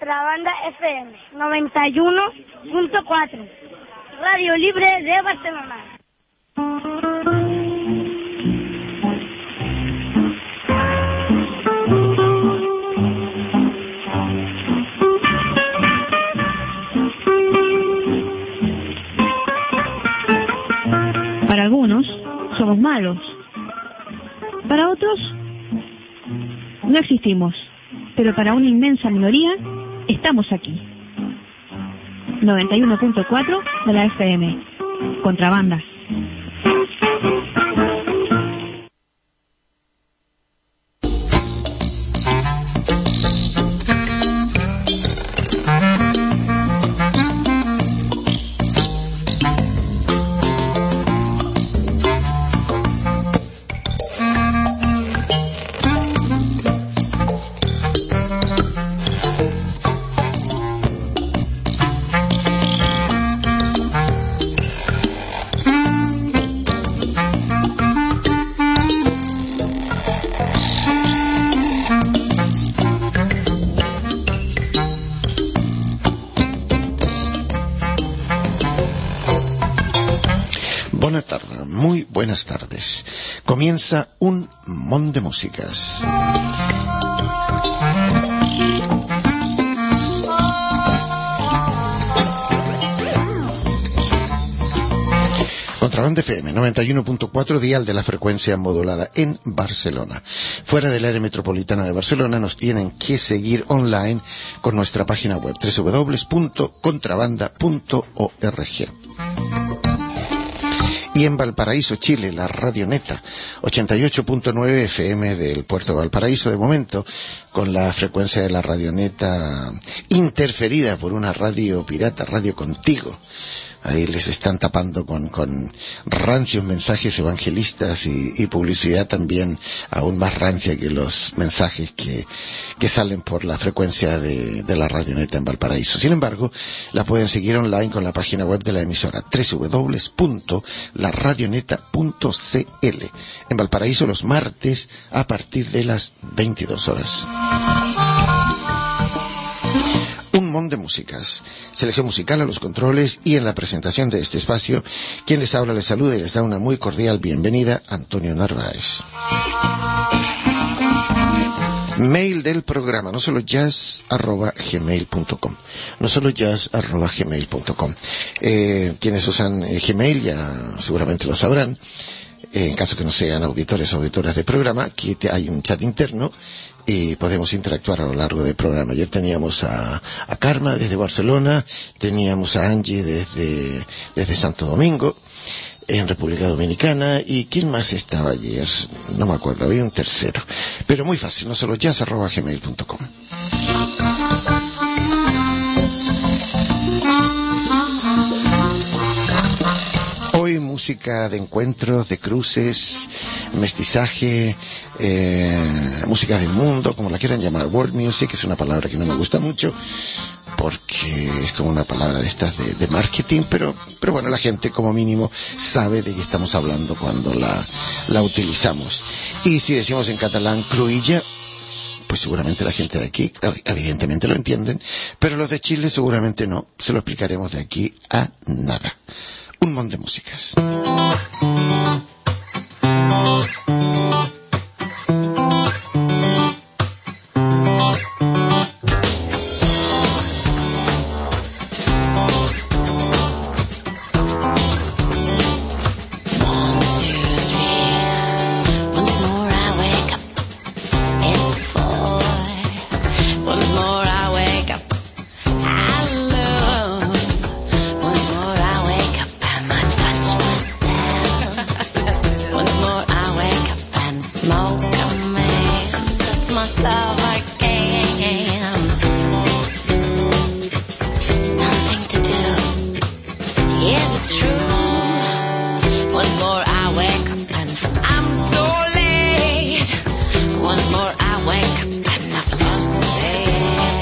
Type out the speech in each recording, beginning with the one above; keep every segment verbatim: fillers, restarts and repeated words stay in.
Contrabanda F M noventa y uno punto cuatro, Radio Libre de Barcelona. Para algunos somos malos, para otros no existimos, pero para una inmensa minoría estamos aquí. noventa y uno punto cuatro de la F M, Contrabanda. Buenas tardes. Comienza un mon de músicas. Contrabanda F M noventa y uno punto cuatro, dial de la frecuencia modulada en Barcelona. Fuera del área metropolitana de Barcelona nos tienen que seguir online con nuestra página web doble u doble u doble u punto contrabanda punto org. Y en Valparaíso, Chile, la Radioneta ochenta y ocho punto nueve F M del puerto de Valparaíso, de momento, con la frecuencia de la Radioneta interferida por una radio pirata, Radio Contigo. Ahí les están tapando con, con rancios mensajes evangelistas y, y publicidad también aún más rancia que los mensajes que, que salen por la frecuencia de, de la Radioneta en Valparaíso. Sin embargo, la pueden seguir online con la página web de la emisora doble u doble u doble u punto la radioneta punto c l. En Valparaíso los martes a partir de las veintidós horas. Un mon de músicas, selección musical a los controles y en la presentación de este espacio, quien les habla, les saluda y les da una muy cordial bienvenida, Antonio Narváez. Mail del programa, no solo jazz arroba gmail punto com, no solo jazz arroba gmail punto com. Eh, quienes usan eh, Gmail ya seguramente lo sabrán, eh, en caso que no sean auditores o auditoras del programa, que te, hay un chat interno y podemos interactuar a lo largo del programa. Ayer teníamos a, a Karma desde Barcelona, teníamos a Angie desde, desde Santo Domingo, en República Dominicana, y ¿quién más estaba ayer? No me acuerdo, había un tercero. Pero muy fácil, no solo jazz arroba gmail punto com. Hoy música de encuentros, de cruces, mestizaje, eh, música del mundo, como la quieran llamar. World music es una palabra que no me gusta mucho porque es como una palabra de estas de, de marketing, pero pero bueno, la gente como mínimo sabe de qué estamos hablando cuando la, la utilizamos. Y si decimos en catalán cruïlla, pues seguramente la gente de aquí evidentemente lo entienden, pero los de Chile seguramente no. Se lo explicaremos de aquí a nada. Un mon de músicas. Once more I wake up and I've lost it.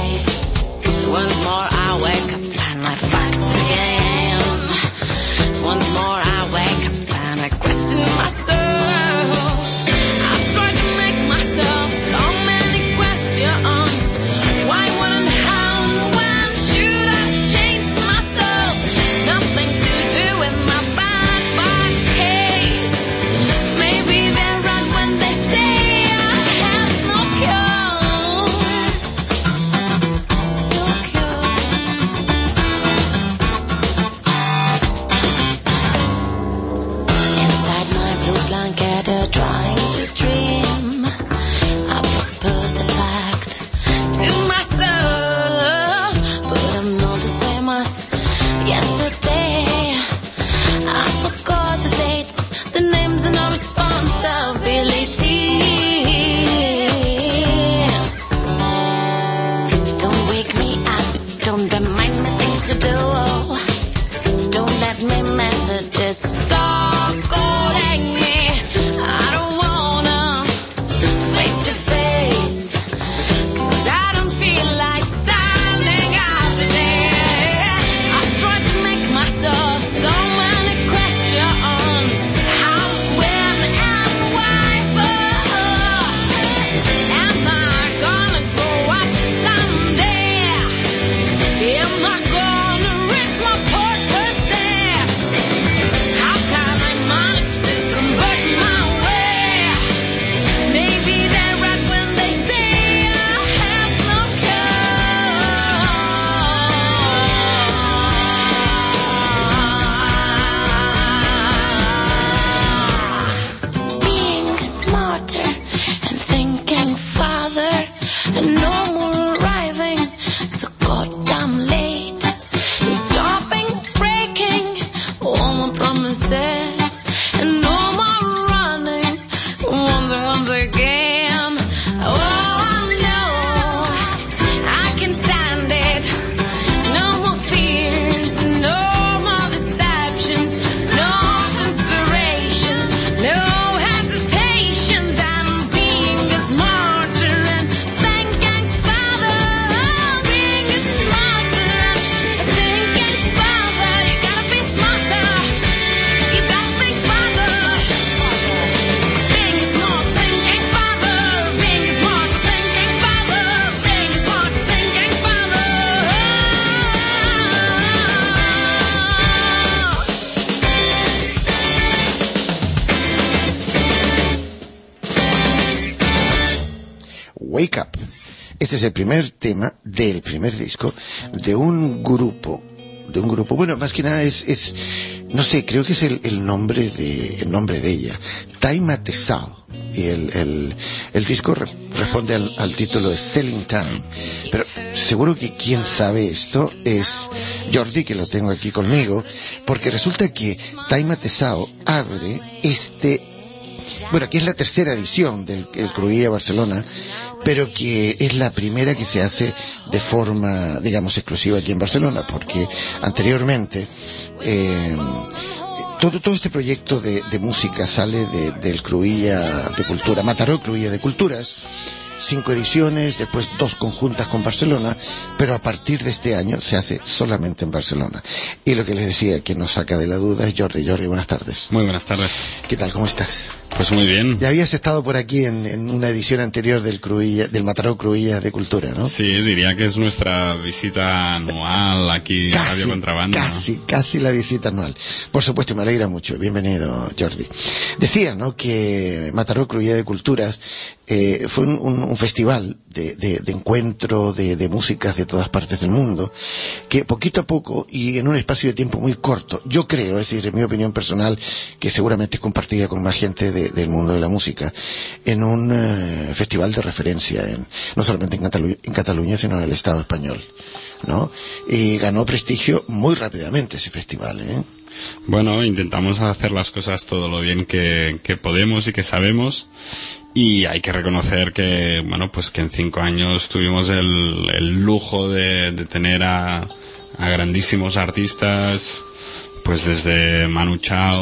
Wake Up. Este es el primer tema del primer disco de un grupo, de un grupo, bueno, más que nada es, es no sé, creo que es el, el nombre de, el nombre de ella, Taima Tesao. Y el, el, el disco re, responde al, al título de Selling Time. Pero seguro que quien sabe esto es Jordi, que lo tengo aquí conmigo, porque resulta que Taima Tesao abre este, bueno, que es la tercera edición del el Cruïlla Barcelona, pero que es la primera que se hace de forma, digamos, exclusiva aquí en Barcelona, porque anteriormente eh, todo todo este proyecto de, de música sale de, del Cruïlla de Cultura, Mataró Cruïlla de Culturas, cinco ediciones, después dos conjuntas con Barcelona, pero a partir de este año se hace solamente en Barcelona. Y lo que les decía, que nos saca de la duda es Jordi. Jordi, buenas tardes. Muy buenas tardes. ¿Qué tal? ¿Cómo estás? Pues muy bien. Ya habías estado por aquí en, en una edición anterior del Cruïlla, del Mataró Cruïlla de Cultura, ¿no? Sí, diría que es nuestra visita anual aquí a Radio Contrabando. Casi, ¿no? Casi la visita anual. Por supuesto, me alegra mucho. Bienvenido, Jordi. Decía, ¿no?, que Mataró Cruïlla de Culturas eh, fue un, un, un festival de, de, de encuentro de, de músicas de todas partes del mundo, que poquito a poco y en un espacio de tiempo muy corto, yo creo, es decir, en mi opinión personal, que seguramente es compartida con más gente de, del mundo de la música, en un uh, festival de referencia, en, no solamente en, Catalu en Cataluña, sino en el Estado español, ¿no? Y ganó prestigio muy rápidamente ese festival, ¿eh? Bueno, intentamos hacer las cosas todo lo bien que, que podemos y que sabemos, y hay que reconocer que, bueno, pues que en cinco años tuvimos el, el lujo de, de tener a, a grandísimos artistas, pues desde Manu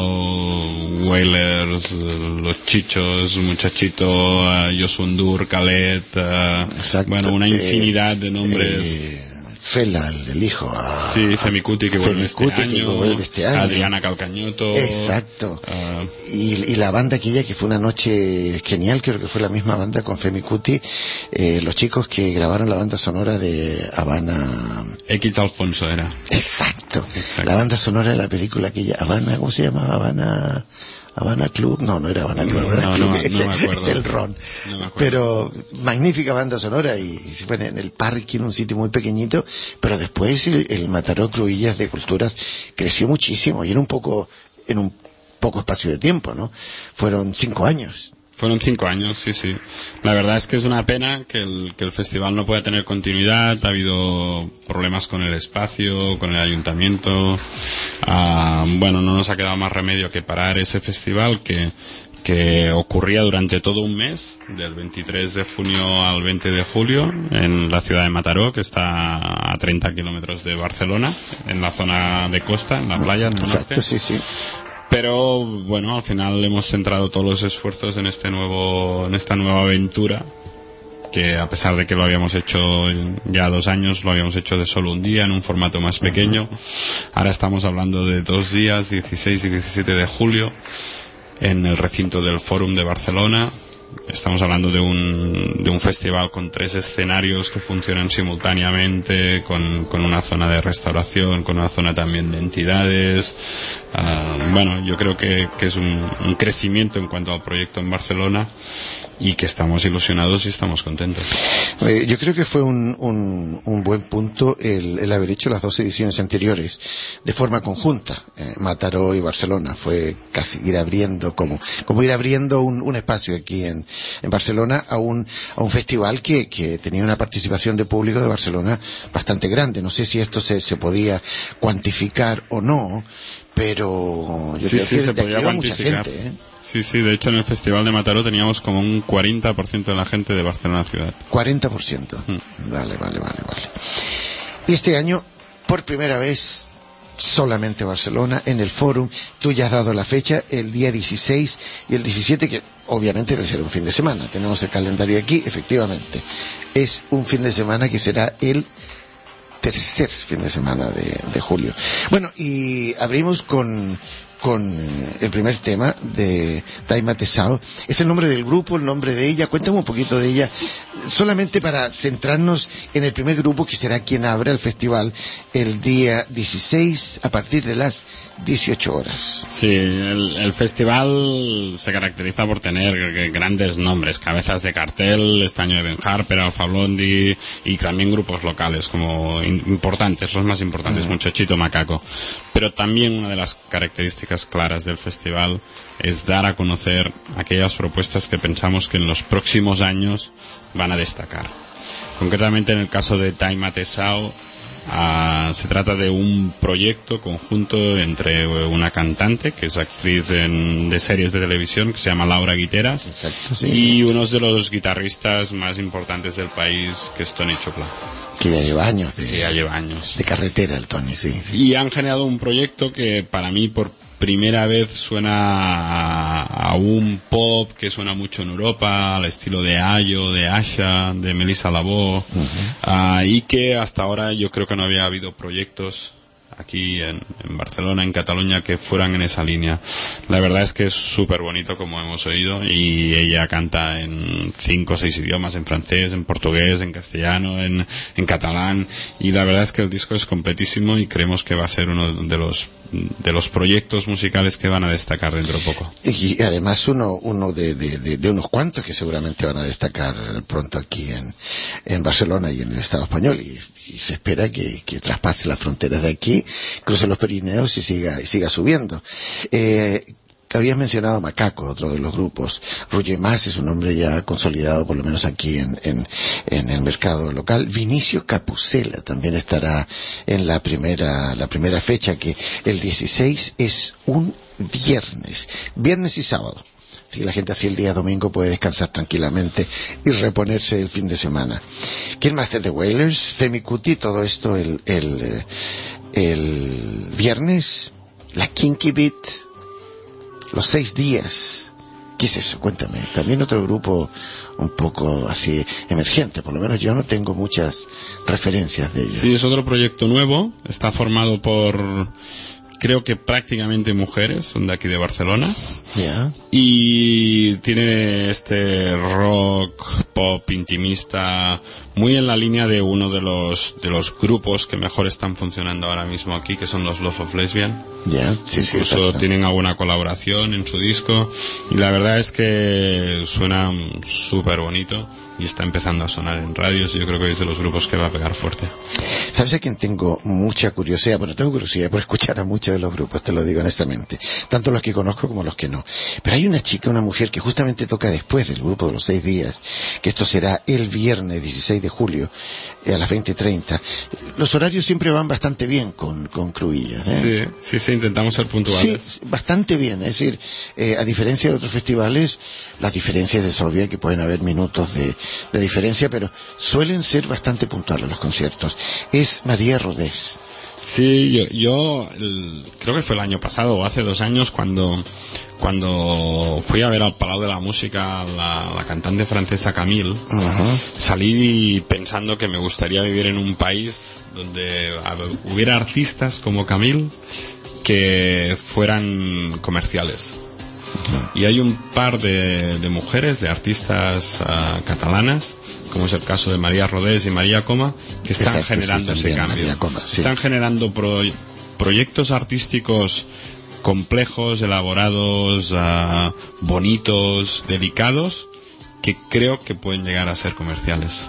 Chao, Wailers, Los Chichos, Muchachito, uh, Yosundur, Khaled, uh, bueno, una infinidad de nombres. Eh, Fela, el, el hijo. A, sí, Femicuti, que vuelve este, que vuelve este año. Adriana Calcañoto. Exacto. Uh, y, y la banda aquella, que fue una noche genial, creo que fue la misma banda con Femicuti, eh, los chicos que grabaron la banda sonora de Habana. X Alfonso era. Exacto. Exacto. La banda sonora de la película aquella, Habana, ¿cómo se llama? Habana... Habana Club, no, no era Habana Club, no, era no, Club, no, es, no me acuerdo. Es el Ron. No pero magnífica banda sonora, y, y se fue en el parque, en un sitio muy pequeñito, pero después el, el Mataró Cruïllas de Culturas creció muchísimo, y en un poco, en un poco espacio de tiempo, ¿no? Fueron cinco años. Fueron cinco años, sí, sí. La verdad es que es una pena que el, que el festival no pueda tener continuidad. Ha habido problemas con el espacio, con el ayuntamiento. Ah, bueno, no nos ha quedado más remedio que parar ese festival que, que ocurría durante todo un mes, del veintitrés de junio al veinte de julio, en la ciudad de Mataró, que está a treinta kilómetros de Barcelona, en la zona de costa, en la playa del Exacto, norte. sí, sí. Pero bueno, al final hemos centrado todos los esfuerzos en este nuevo, en esta nueva aventura, que a pesar de que lo habíamos hecho ya dos años, lo habíamos hecho de solo un día, en un formato más pequeño. Ahora estamos hablando de dos días, dieciséis y diecisiete de julio, en el recinto del Fórum de Barcelona. Estamos hablando de un, de un festival con tres escenarios que funcionan simultáneamente, con, con una zona de restauración, con una zona también de entidades. Uh, bueno, yo creo que, que es un, un crecimiento en cuanto al proyecto en Barcelona, y que estamos ilusionados y estamos contentos. Eh, yo creo que fue un, un, un buen punto el, el haber hecho las dos ediciones anteriores de forma conjunta, eh, Mataró y Barcelona. Fue casi ir abriendo, como, como ir abriendo un, un espacio aquí en, en Barcelona a un, a un festival que, que tenía una participación de público de Barcelona bastante grande. No sé si esto se, se podía cuantificar o no, pero yo sí, creo sí, que se de aquí podía iba mucha cuantificar. gente, ¿eh? Sí, sí, de hecho en el Festival de Mataró teníamos como un cuarenta por ciento de la gente de Barcelona ciudad. cuarenta por ciento. Mm. Vale, vale, vale, vale. Y este año, por primera vez, solamente Barcelona, en el Fórum. Tú ya has dado la fecha, el día dieciséis y el diecisiete, que obviamente debe ser un fin de semana. Tenemos el calendario aquí, efectivamente. Es un fin de semana que será el tercer fin de semana de, de julio. Bueno, y abrimos con... con el primer tema de Taima Tesao. ¿Es el nombre del grupo, el nombre de ella? Cuéntame un poquito de ella, solamente para centrarnos en el primer grupo, que será quien abra el festival el día dieciséis a partir de las dieciocho horas. Sí, el, el festival se caracteriza por tener grandes nombres, cabezas de cartel, este año de Ben Harper, Alfa Blondie, y también grupos locales como importantes, los más importantes, uh-huh. Muchachito Macaco. Pero también una de las características claras del festival es dar a conocer aquellas propuestas que pensamos que en los próximos años van a destacar. Concretamente en el caso de Taima Tesao, Uh, se trata de un proyecto conjunto entre una cantante que es actriz en, de series de televisión, que se llama Laura Guiteras. Exacto, sí. Y uno de los guitarristas más importantes del país, que es Tony Chopla, que ya lleva años de, que ya lleva años de carretera el Tony, sí, sí. Y han generado un proyecto que para mí por primera vez suena a, a un pop que suena mucho en Europa, al estilo de Ayo, de Asha, de Melissa Lavo, uh-huh. uh, y que hasta ahora yo creo que no había habido proyectos aquí en, en Barcelona, en Cataluña, que fueran en esa línea. La verdad es que es súper bonito, como hemos oído, y ella canta en cinco o seis idiomas, en francés, en portugués, en castellano, en, en catalán, y la verdad es que el disco es completísimo y creemos que va a ser uno de los de los proyectos musicales que van a destacar dentro de poco. Y además uno uno de, de, de, de unos cuantos que seguramente van a destacar pronto aquí en, en Barcelona y en el Estado español, y, y se espera que, que traspase las fronteras de aquí, cruce los Pirineos y siga, y siga subiendo. Eh, Habías mencionado Macaco, otro de los grupos. Roger Mas es un hombre ya consolidado, por lo menos aquí en, en, en el mercado local. Vinicio Capucela también estará en la primera, la primera fecha, que el dieciséis es un viernes. Viernes y sábado. Así que la gente así el día domingo puede descansar tranquilamente y reponerse del fin de semana. ¿Quién más? The Wailers, Femi Kuti, todo esto el, el, el viernes. La Kinky Beat. Los seis días. ¿Qué es eso? Cuéntame. También otro grupo un poco así emergente, por lo menos yo no tengo muchas referencias de ellos. Sí, es otro proyecto nuevo. Está formado por, creo que prácticamente mujeres, son de aquí de Barcelona. Yeah. Y tiene este rock, pop, intimista, muy en la línea de uno de los de los grupos que mejor están funcionando ahora mismo aquí, que son los Love of Lesbian. Ya, yeah, sí, sí. Incluso exacto. Tienen alguna colaboración en su disco, y la verdad es que suena súper bonito y está empezando a sonar en radios, y yo creo que es de los grupos que va a pegar fuerte. ¿Sabes a quién tengo mucha curiosidad? Bueno, tengo curiosidad por escuchar a muchos de los grupos, te lo digo honestamente, tanto los que conozco como los que no. Pero hay una chica, una mujer que justamente toca después del grupo de los seis días, que esto será el viernes dieciséis de julio eh, a las veinte treinta. Los horarios siempre van bastante bien con, con Cruillas, ¿eh? Sí, sí, sí, intentamos ser puntuales. Sí, bastante bien, es decir, eh, a diferencia de otros festivales, las diferencias es obvia que pueden haber minutos de, de diferencia, pero suelen ser bastante puntuales los conciertos. Es María Rodés. Sí, yo, yo el, creo que fue el año pasado o hace dos años cuando cuando fui a ver al Palau de la Música la, la cantante francesa Camille. Uh-huh. Salí pensando que me gustaría vivir en un país donde hubiera artistas como Camille que fueran comerciales. Uh-huh. Y hay un par de, de mujeres, de artistas uh, catalanas, como es el caso de María Rodés y María Coma, que están Exacto, generando sí, ese cambio. Coma, sí. Están generando pro, proyectos artísticos complejos, elaborados, uh, bonitos, delicados, que creo que pueden llegar a ser comerciales.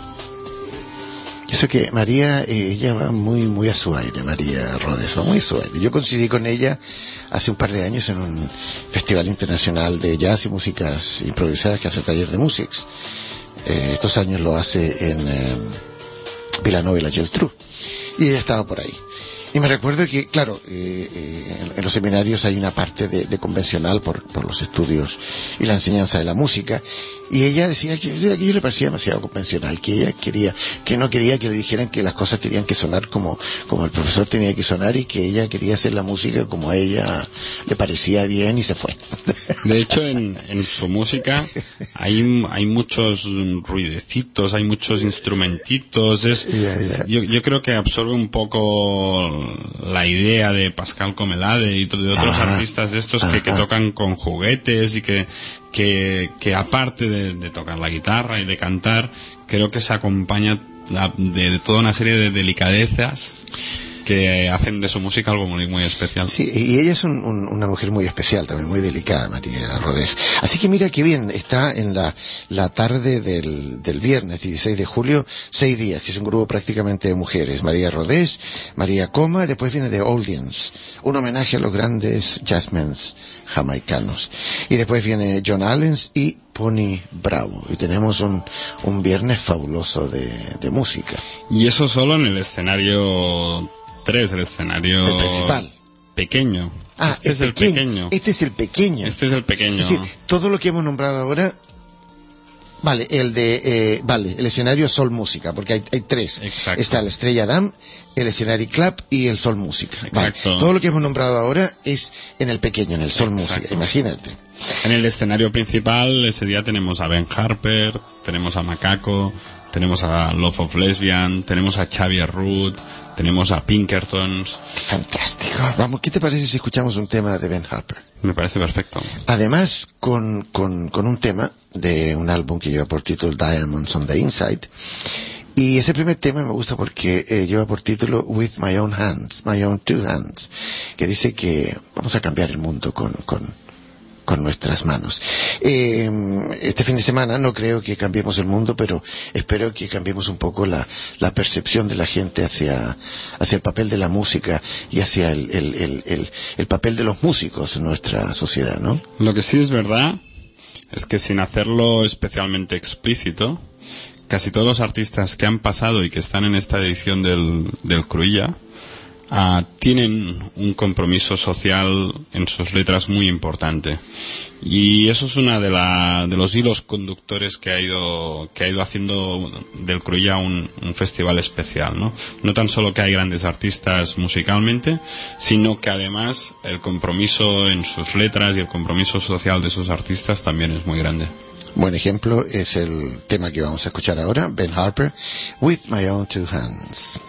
Eso que María, eh, ella va muy muy a su aire, María Rodés, va muy a su aire. Yo coincidí con ella hace un par de años en un festival internacional de jazz y músicas improvisadas que hace Taller de Musics. Eh, estos años lo hace en eh, Vilanova y la Geltrú, y ella estaba por ahí. Y me recuerdo que, claro, eh, eh, en, en los seminarios hay una parte de, de convencional por, por los estudios y la enseñanza de la música, Y ella decía que aquello le parecía demasiado convencional, que ella quería, que no quería que le dijeran que las cosas tenían que sonar como, como el profesor tenía que sonar, y que ella quería hacer la música como a ella le parecía bien, y se fue. De hecho, en, en su música hay, hay muchos ruidecitos, hay muchos instrumentitos, es, yeah, yeah. Yo, yo creo que absorbe un poco la idea de Pascal Comelade y de otros ah, artistas de estos que, que tocan con juguetes y que que, que aparte de, de tocar la guitarra y de cantar, creo que se acompaña de, de toda una serie de delicadezas que hacen de su música algo muy, muy especial. Sí, y ella es un, un, una mujer muy especial también, muy delicada, María Rodés. Así que mira qué bien, está en la, la tarde del, del viernes dieciséis de julio, seis días, que es un grupo prácticamente de mujeres. María Rodés, María Coma, después viene The Audience, un homenaje a los grandes jazzmens jamaicanos. Y después viene John Allen y Pony Bravo. Y tenemos un, un viernes fabuloso de, de música. Y eso solo en el escenario tres, el escenario el principal pequeño. Ah, este el es el pequeño. pequeño. Este es el pequeño. Este es el pequeño. Es decir, todo lo que hemos nombrado ahora, vale, el de, eh, vale, el escenario Sol Música, porque hay, hay tres. Exacto. Está la Estrella Damm, el escenario Club y el Sol Música. Exacto. Vale. Todo lo que hemos nombrado ahora es en el pequeño, en el Sol Exacto. Música, imagínate. En el escenario principal ese día tenemos a Ben Harper, tenemos a Macaco, tenemos a Love of Lesbian, tenemos a Xavier Root, tenemos a Pinkertons. Fantástico. Vamos, ¿qué te parece si escuchamos un tema de Ben Harper? Me parece perfecto. Además, con, con, con un tema de un álbum que lleva por título Diamonds on the Inside. Y ese primer tema me gusta porque eh, lleva por título With My Own Hands, My Own Two Hands, que dice que vamos a cambiar el mundo con, con, con nuestras manos. Eh, este fin de semana no creo que cambiemos el mundo, pero espero que cambiemos un poco la, la percepción de la gente hacia, hacia el papel de la música y hacia el, el, el, el, el papel de los músicos en nuestra sociedad, ¿no? Lo que sí es verdad es que sin hacerlo especialmente explícito, casi todos los artistas que han pasado y que están en esta edición del, del Cruïlla uh, tienen un compromiso social en sus letras muy importante. Y eso es una de, la, de los hilos conductores que ha ido, que ha ido haciendo del Cruïlla un, un festival especial, ¿no? No tan solo que hay grandes artistas musicalmente, sino que además el compromiso en sus letras y el compromiso social de esos artistas también es muy grande. Buen ejemplo es el tema que vamos a escuchar ahora, Ben Harper, With My Own Two Hands.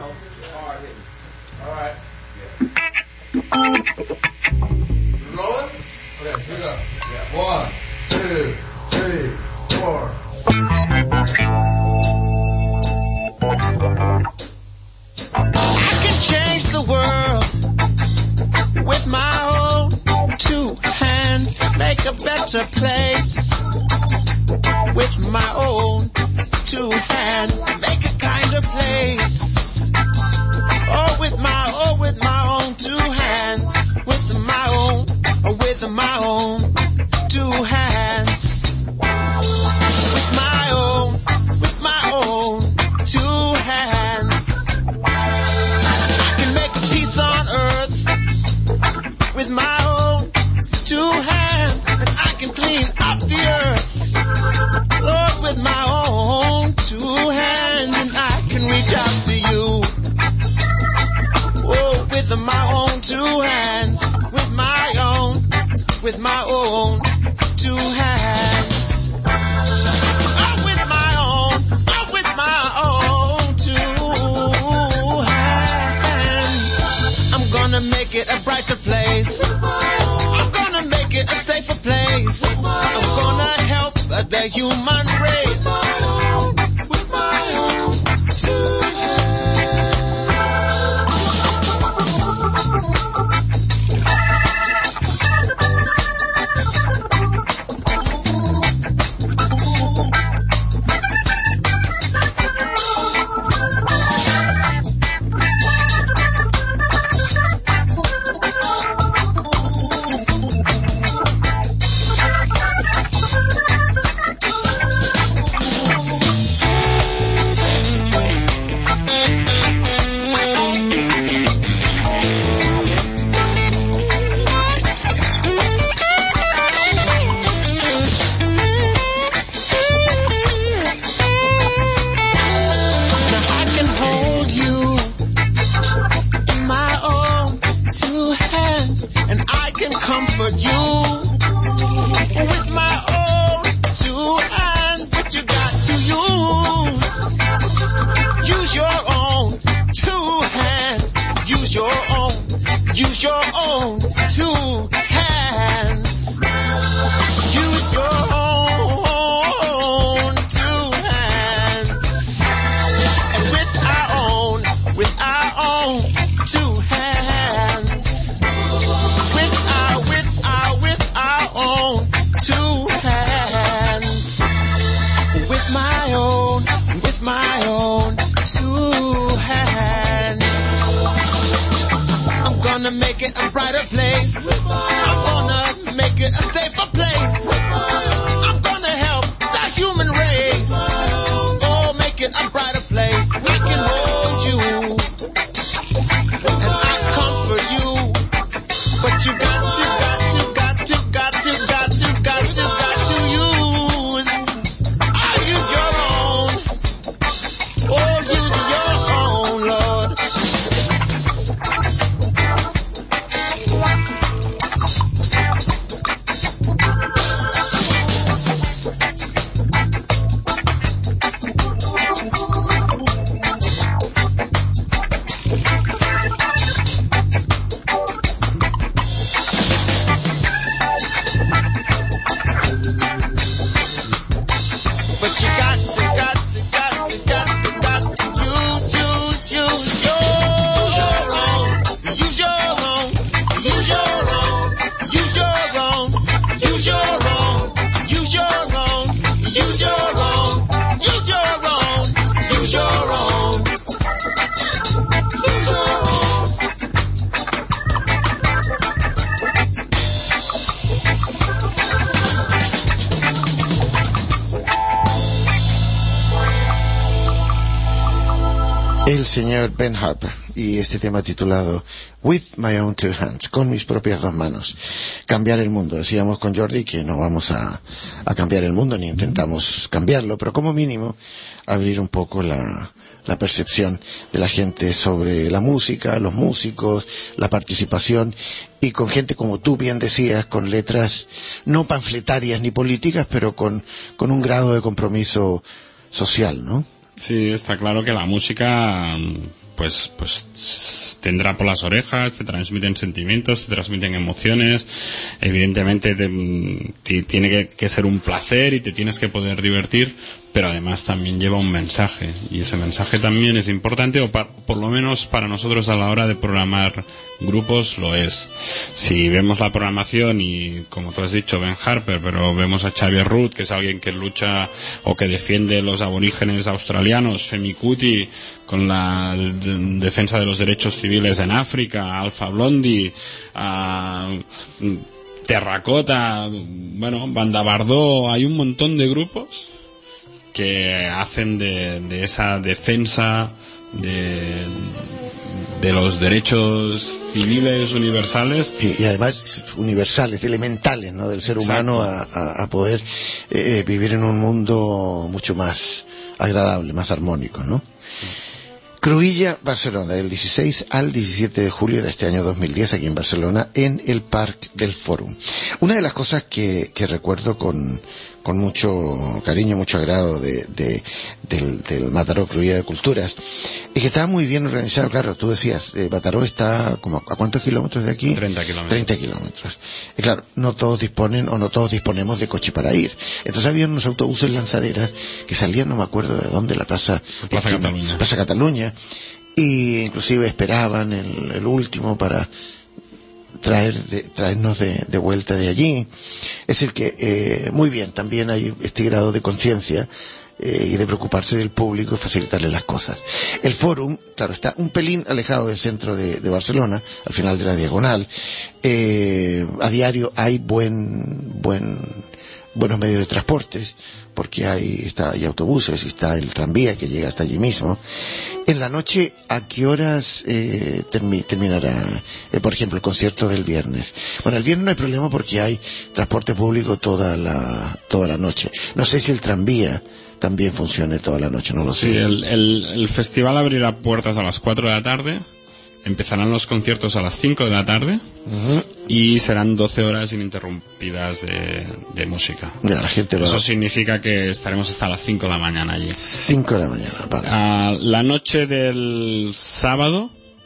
One, two, three, four. I can change the world with my own two hands, make a better place. With my own two hands, make a kinder place. Oh, with my, oh, with my own two hands, with my own, oh, with my own two hands. With my own, with my own two hands. I can make a peace on earth with my own two hands, and I can clean up the earth, Lord, with my own two hands, and I can reach out to you. Oh, with my own two hands, with my own, with my own two hands. Oh, with my own, oh, with my own two hands. I'm gonna make it a brighter place. I'm gonna make it a safer place. I'm gonna help the human race. With my own two two hands. Use your own two hands. And with our own, with our own two hands. With our, with our, with our own two hands. With my own, with my own two hands. I'm gonna make it a brighter place. I'm gonna make it a safer place. I'm gonna help the human race. Oh, make it a brighter place. I can hold you and I comfort you, but you got to, got to, got to, got to, got to, got to, got to use. I use your own. Oh, use your own, Lord. But you got to, got to, got to, got to, got to use, use, use your own. Use your own. Use your own. Use your own. Use your own. Use your own. Use your own. Use your own. Use your own. Use your own. El señor Ben Harper y este tema titulado With My Own Two Hands, con mis propias dos manos. Cambiar el mundo. Decíamos con Jordi que no vamos a, a cambiar el mundo ni intentamos cambiarlo, pero como mínimo abrir un poco la, la percepción de la gente sobre la música, los músicos, la participación, y con gente, como tú bien decías, con letras no panfletarias ni políticas, pero con, con un grado de compromiso social, ¿no? Sí, está claro que la música pues pues tendrá por las orejas, te transmiten sentimientos, te transmiten emociones, evidentemente te, te, tiene que, que ser un placer y te tienes que poder divertir, pero además también lleva un mensaje, y ese mensaje también es importante, o pa, por lo menos para nosotros a la hora de programar grupos lo es. Si vemos la programación y, como tú has dicho, Ben Harper, pero vemos a Xavier Rudd, que es alguien que lucha o que defiende los aborígenes australianos, Femi Kuti con la de, defensa de los derechos civiles en África, Alpha Blondy, uh, Terracota, bueno, Banda Bardot, hay un montón de grupos que hacen de, de esa defensa de, de los derechos civiles universales y, y además universales, elementales, ¿no? Del ser humano a, a, a poder eh, vivir en un mundo mucho más agradable, más armónico, ¿no? Sí. Cruïlla, Barcelona, del dieciséis al diecisiete de julio de este año dos mil diez, aquí en Barcelona, en el Parc del Fòrum. Una de las cosas que, que recuerdo con, con mucho cariño, mucho agrado de, de, del, del Mataró Cruïlla de Culturas, es que estaba muy bien organizado. Claro, tú decías, eh, Mataró está como a cuántos kilómetros de aquí? treinta kilómetros. treinta kilómetros. Y claro, no todos disponen o no todos disponemos de coche para ir. Entonces había unos autobuses lanzaderas que salían, no me acuerdo de dónde, la Plaza, Plaza Cataluña. Plaza Cataluña, y inclusive esperaban el, el último para traer de, traernos de, de vuelta de allí. Es decir que eh, muy bien, también hay este grado de conciencia eh, y de preocuparse del público y facilitarle las cosas. El Fòrum, claro, está un pelín alejado del centro de, de Barcelona, al final de la diagonal. Eh, a diario hay buen buen buenos medios de transportes, porque hay, está, hay autobuses y está el tranvía que llega hasta allí mismo. En la noche, ¿a qué horas eh, termi, terminará, eh, por ejemplo, el concierto del viernes? Bueno, el viernes no hay problema porque hay transporte público toda la toda la noche. No sé si el tranvía también funcione toda la noche, no lo sí, sé. Sí, el, el, el festival abrirá puertas a las cuatro de la tarde. Empezarán los conciertos a las cinco de la tarde uh-huh. y serán doce horas ininterrumpidas de, de música. Ya, la gente va... Eso significa que estaremos hasta las cinco de la mañana allí. cinco de la mañana, vale. A la noche del sábado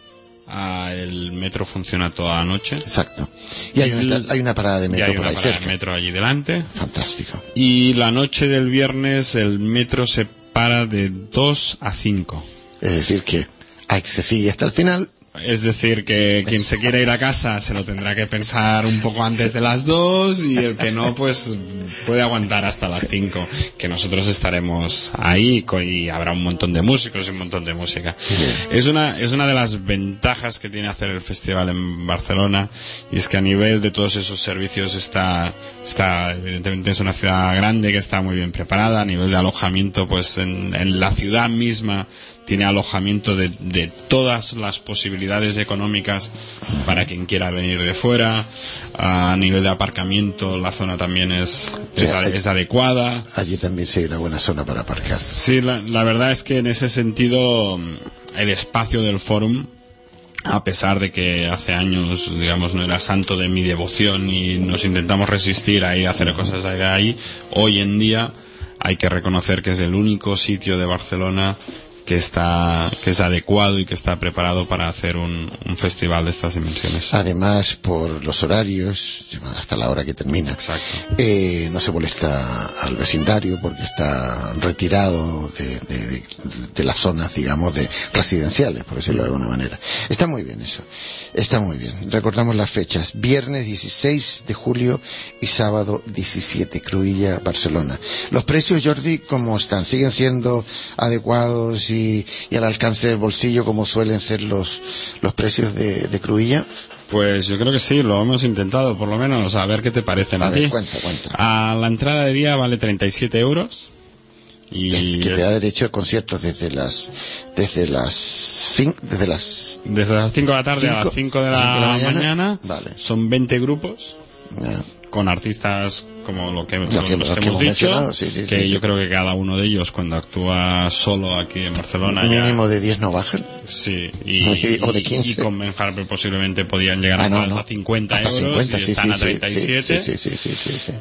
Ah, el metro funciona toda la noche. Exacto. Y hay una, hay una parada de metro y hay por una ahí parada cerca. de metro allí delante. Fantástico. Y la noche del viernes el metro se para de dos a cinco. Es decir que hay que se sigue hasta el final. Es decir, que quien se quiera ir a casa se lo tendrá que pensar un poco antes de las dos, y el que no, pues puede aguantar hasta las cinco, que nosotros estaremos ahí y habrá un montón de músicos y un montón de música. Es una, es una de las ventajas que tiene hacer el festival en Barcelona, y es que a nivel de todos esos servicios está, está evidentemente es una ciudad grande que está muy bien preparada. A nivel de alojamiento, pues en, en la ciudad misma tiene alojamiento de, de todas las posibilidades económicas para quien quiera venir de fuera. A nivel de aparcamiento, la zona también es, es, Sí, hay, es adecuada. Allí también sí hay una buena zona para aparcar. Sí, la, la verdad es que en ese sentido el espacio del Fórum, a pesar de que hace años, digamos, no era santo de mi devoción y nos intentamos resistir a ir a hacer cosas ahí, hoy en día hay que reconocer que es el único sitio de Barcelona que está que es adecuado y que está preparado para hacer un, un festival de estas dimensiones. Además, por los horarios, hasta la hora que termina, Exacto. Eh, no se molesta al vecindario porque está retirado de, de, de, de las zonas, digamos, de residenciales, por decirlo de alguna manera. Está muy bien eso, está muy bien. Recordamos las fechas: viernes dieciséis de julio y sábado diecisiete, Cruïlla, Barcelona. Los precios, Jordi, ¿cómo están? ¿Siguen siendo adecuados y Y, y al alcance del bolsillo como suelen ser los los precios de, de Cruïlla? Pues yo creo que sí, lo hemos intentado, por lo menos, a ver qué te parecen a, a ver, ti. Cuenta, cuenta. A la entrada de día vale treinta y siete euros. Y que te da derecho a conciertos desde las desde las cinco, desde las desde las cinco de la tarde cinco, a las cinco de la, cinco de la mañana. mañana. Vale. Son veinte grupos. Ya. Con artistas como lo que, Lo los que, que lo hemos que hemos dicho, sí, sí, que sí, yo sí. creo que cada uno de ellos cuando actúa solo aquí en Barcelona Un ya, mínimo de diez no bajan. sí, y, o de y- quince. y con Ben Harper posiblemente podían llegar Ah, no, hasta no. a cincuenta Hasta euros cincuenta, y sí, están sí, a sí, treinta y siete. sí, sí, sí, sí, sí, sí.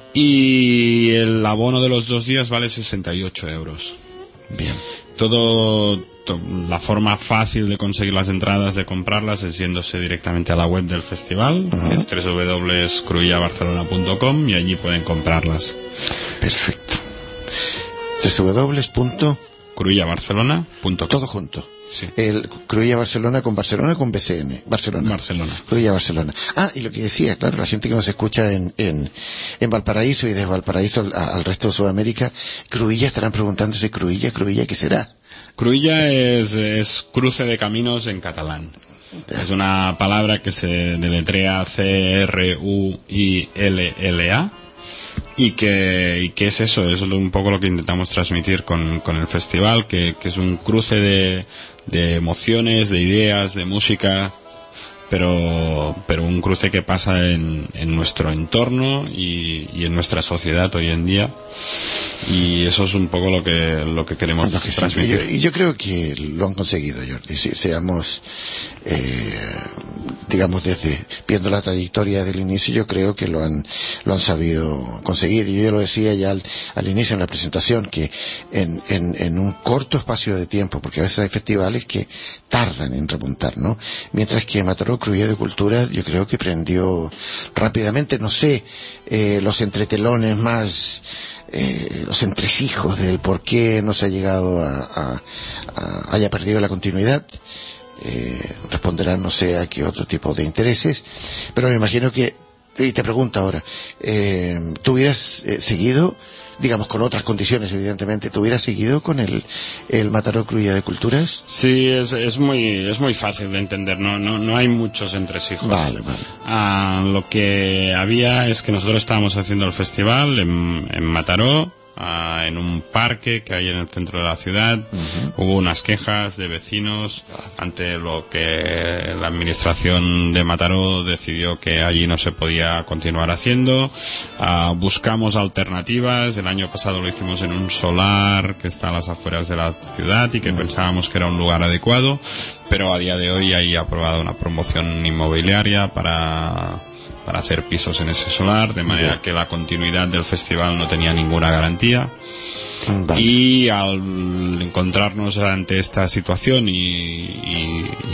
Y el abono de los dos días vale sesenta y ocho euros. Bien. Todo, to- la forma fácil de conseguir las entradas, de comprarlas, es yéndose directamente a la web del festival, Uh-huh. que es doble u doble u doble u punto cruilla barcelona punto com, y allí pueden comprarlas. Perfecto. www. cruilla barcelona punto com. Todo junto. Sí. El Cruïlla Barcelona con Barcelona con B C N. Barcelona. Barcelona. Cruïlla Barcelona. Ah, y lo que decía, claro, la gente que nos escucha en, en, en Valparaíso y desde Valparaíso al, al resto de Sudamérica, Cruïlla estarán preguntándose, Cruïlla, Cruïlla, ¿qué será? Cruïlla es, es cruce de caminos en catalán. Es una palabra que se deletrea C R U I L L A. Y que, y que es eso, es un poco lo que intentamos transmitir con, con el festival, que, que es un cruce de, de emociones, de ideas, de música, pero, pero un cruce que pasa en, en nuestro entorno y, y en nuestra sociedad hoy en día. Y eso es un poco lo que, lo que queremos Lo que sí, transmitir. y, yo, y yo creo que lo han conseguido, Jordi. Si, seamos, eh, digamos, desde viendo la trayectoria del inicio, yo creo que lo han, lo han sabido conseguir. Y yo lo decía ya al, al inicio en la presentación, que en, en, en un corto espacio de tiempo, porque a veces hay festivales que tardan en remontar, ¿no? Mientras que Mataró, Cruïlla de Cultura, yo creo que prendió rápidamente, no sé, eh, los entretelones más, Eh, los entresijos del por qué no se ha llegado a, a, a haya perdido la continuidad, eh, responderán no sé a qué otro tipo de intereses, pero me imagino que, y te pregunto ahora, eh, ¿tú hubieras eh, seguido, digamos con otras condiciones evidentemente, ¿tú hubieras seguido con el, el Mataró Cruïlla de Culturas? Sí, es, es muy es muy fácil de entender, no no no hay muchos entresijos. Vale, vale. Ah, lo que había es que nosotros estábamos haciendo el festival en, en Mataró, ah, en un parque que hay en el centro de la ciudad. Uh-huh. Hubo unas quejas de vecinos ante lo que la administración de Mataró decidió que allí no se podía continuar haciendo. Ah, buscamos alternativas. El año pasado lo hicimos en un solar que está a las afueras de la ciudad y que uh-huh. pensábamos que era un lugar adecuado, pero a día de hoy hay aprobada una promoción inmobiliaria para para hacer pisos en ese solar, de manera que la continuidad del festival no tenía ninguna garantía. Vale. Y al encontrarnos ante esta situación y, y, y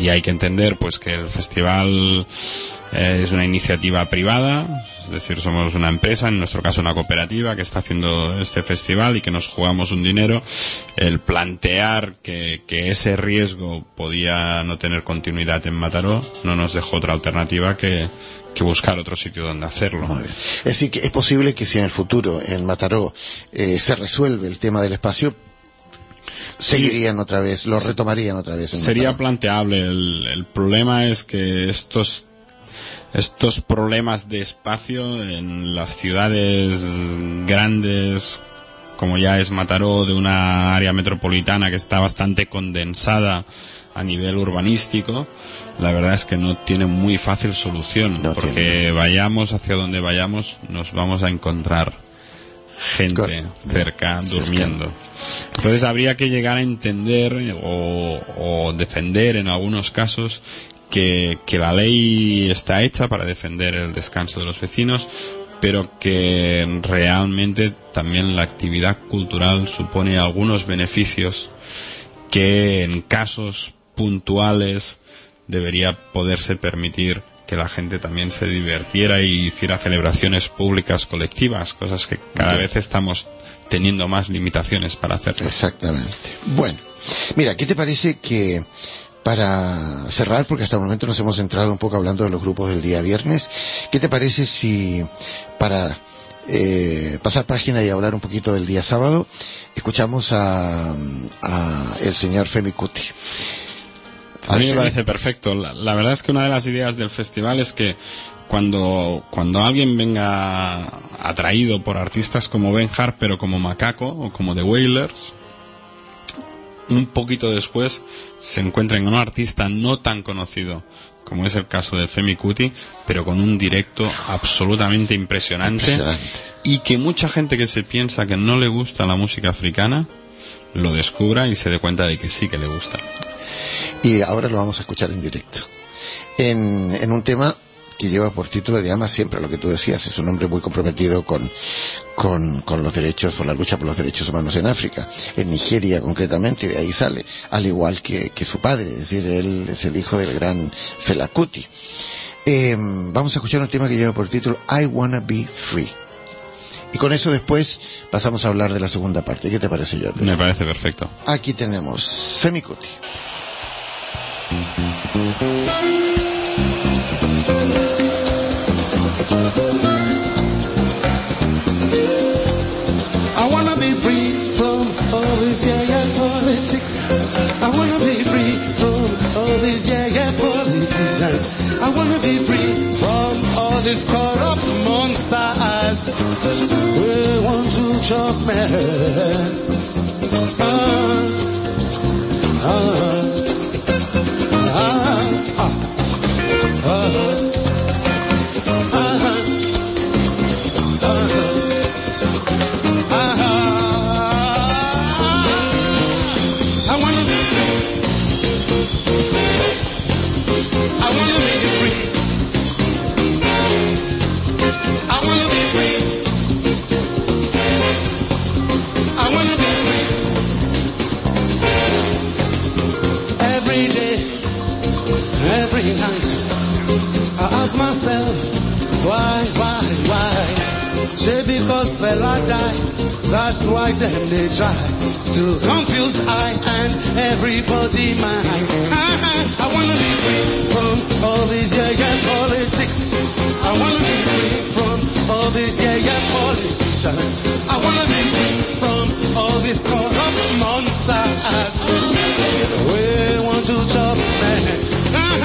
y hay que entender pues que el festival eh, es una iniciativa privada, es decir, somos una empresa, en nuestro caso una cooperativa que está haciendo este festival y que nos jugamos un dinero. El plantear que, que ese riesgo podía no tener continuidad en Mataró no nos dejó otra alternativa que que buscar otro sitio donde hacerlo. Muy bien. Es decir, que es posible que si en el futuro en Mataró eh, se resuelve el tema del espacio, seguirían otra vez, lo retomarían otra vez. Sería Mataró. planteable. El, el problema es que estos estos problemas de espacio en las ciudades grandes, como ya es Mataró, de una área metropolitana que está bastante condensada a nivel urbanístico, la verdad es que no tiene muy fácil solución, no porque tiene. Vayamos hacia donde vayamos, nos vamos a encontrar gente Con... cerca, durmiendo. Entonces habría que llegar a entender o, o defender en algunos casos que, que la ley está hecha para defender el descanso de los vecinos, pero que realmente también la actividad cultural supone algunos beneficios que en casos puntuales debería poderse permitir que la gente también se divirtiera y hiciera celebraciones públicas colectivas, cosas que cada vez estamos teniendo más limitaciones para hacerlo. Exactamente. Bueno, mira, ¿qué te parece que para cerrar, porque hasta el momento nos hemos centrado un poco hablando de los grupos del día viernes, ¿qué te parece si para eh, pasar página y hablar un poquito del día sábado, escuchamos a, a el señor Femi Kuti? A mí me parece perfecto. La, la verdad es que una de las ideas del festival es que cuando, cuando alguien venga atraído por artistas como Ben Hart, pero como Macaco o como The Wailers, un poquito después se encuentra en un artista no tan conocido como es el caso de Femi Kuti, pero con un directo absolutamente impresionante, impresionante, y que mucha gente que se piensa que no le gusta la música africana lo descubra y se dé cuenta de que sí que le gusta. Y ahora lo vamos a escuchar en directo, en, en un tema que lleva por título de Ama Siempre, lo que tú decías, es un hombre muy comprometido con, con, con los derechos, o la lucha por los derechos humanos en África, en Nigeria concretamente, y de ahí sale, al igual que, que su padre, es decir, él es el hijo del gran Fela Kuti. Eh, vamos a escuchar un tema que lleva por título I Wanna Be Free. Y con eso después pasamos a hablar de la segunda parte. ¿Qué te parece, Jordi? Me parece perfecto. Aquí tenemos Femi Kuti. I wanna be free from all this yeah yeah politics. I wanna be free from all these yeah yeah politicians. I wanna be free from all these corrupt monsters. We want to chop me. Ah, ah, ah, ah, ah. Myself, why, why, why? Say because fella die, that's why them they try to confuse I and everybody mind. I wanna be free from all these yeah yeah politics. I wanna be free from all these yeah yeah politicians. I wanna be free from all these corrupt monsters. We want to chop man.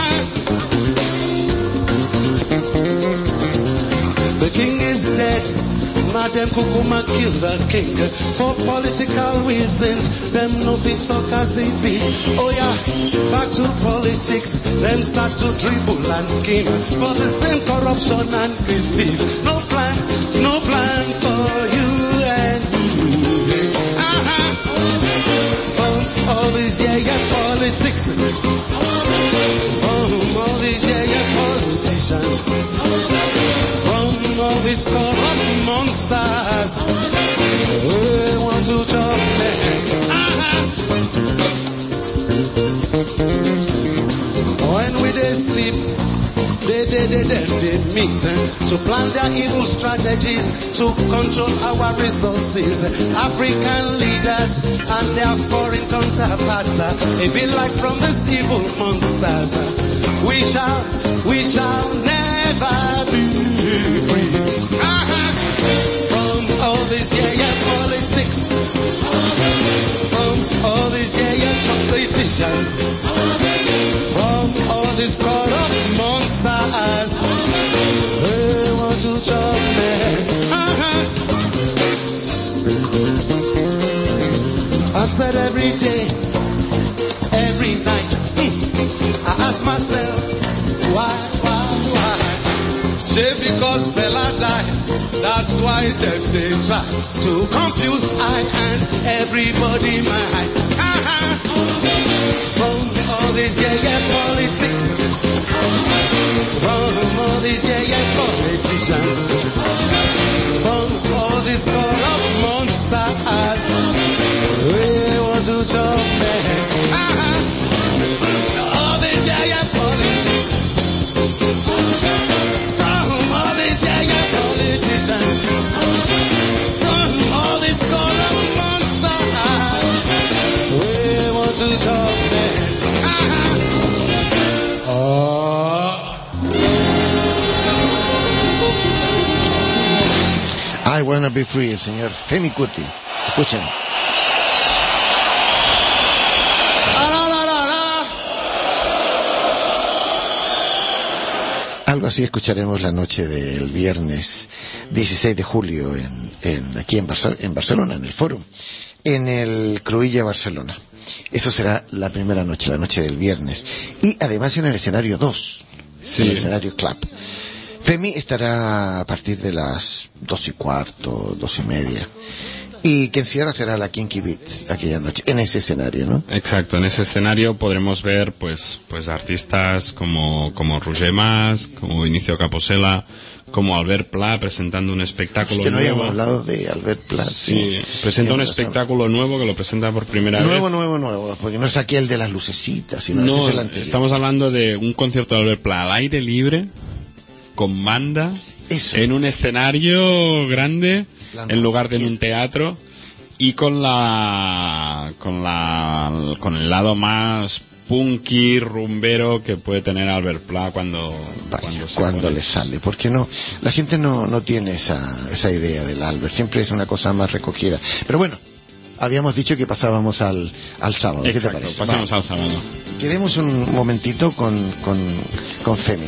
The king is dead. Madam Kukuma kill the king for political reasons. Them no fit talk as it be. Oh yeah, back to politics. Them start to dribble and scheme for the same corruption and thief. No plan, no plan for you and me. Uh-huh. From all these yeah yeah politics. From all these yeah yeah politicians. All these corrupt monsters, we want to chop them. Uh-huh. sleep. They, they, they, they, they meet eh, to plan their evil strategies to control our resources. African leaders and their foreign counterparts, uh, a bit like from these evil monsters. Uh, we shall, we shall never be free. Uh-huh. From all this yeah yeah politics, from all these yeah yeah politicians, from all these corrupt monsters, they want to chop me. Uh-huh. I said every day, every night, mm, I ask myself, why, why, why? Say because fella died, that's why they, they try to confuse I and everybody mind. Uh-huh. From all these yeah yeah politics, from all these yeah yeah politicians, from all these corrupt monsters, we want to jump back. Uh-huh. All these yeah yeah politics, from all these yeah yeah politicians, from all these corrupt monsters, we want to jump back. Uh-huh. Oh. I Wanna Be Free, el señor Femi Kuti. Escuchen. Algo así escucharemos la noche del viernes dieciséis de julio en, en, aquí en, Barce- en Barcelona, en el Fórum, en el Cruïlla Barcelona. Eso será la primera noche, la noche del viernes. Y además en el escenario dos, Sí. en el escenario Club. Femi estará a partir de las dos y cuarto, dos y media. Y quien cierra será la Kinky Beat aquella noche, en ese escenario, ¿no? Exacto, en ese escenario podremos ver pues pues artistas como como Roger Mas, como Vinicio Caposella, como Albert Pla presentando un espectáculo Que no nuevo. habíamos hablado de Albert Pla. Sí, presenta un espectáculo nuevo que lo presenta por primera Nuevo, vez. nuevo, nuevo, porque no es aquí el de las lucecitas, sino ese No, es el anterior. estamos hablando de un concierto de Albert Pla al aire libre, con banda, Eso. en un escenario grande, Plan- en lugar de en ¿Quién? un teatro, y con la con la con el lado más punky, rumbero que puede tener Albert Pla cuando Vaya, cuando, se cuando pone. le sale, porque no, la gente no, no tiene esa, esa idea del Albert, siempre es una cosa más recogida. Pero bueno, habíamos dicho que pasábamos al, al sábado. ¿Qué te Exacto, parece? pasamos Va. al sábado. Quedemos un momentito con, con, con Femi.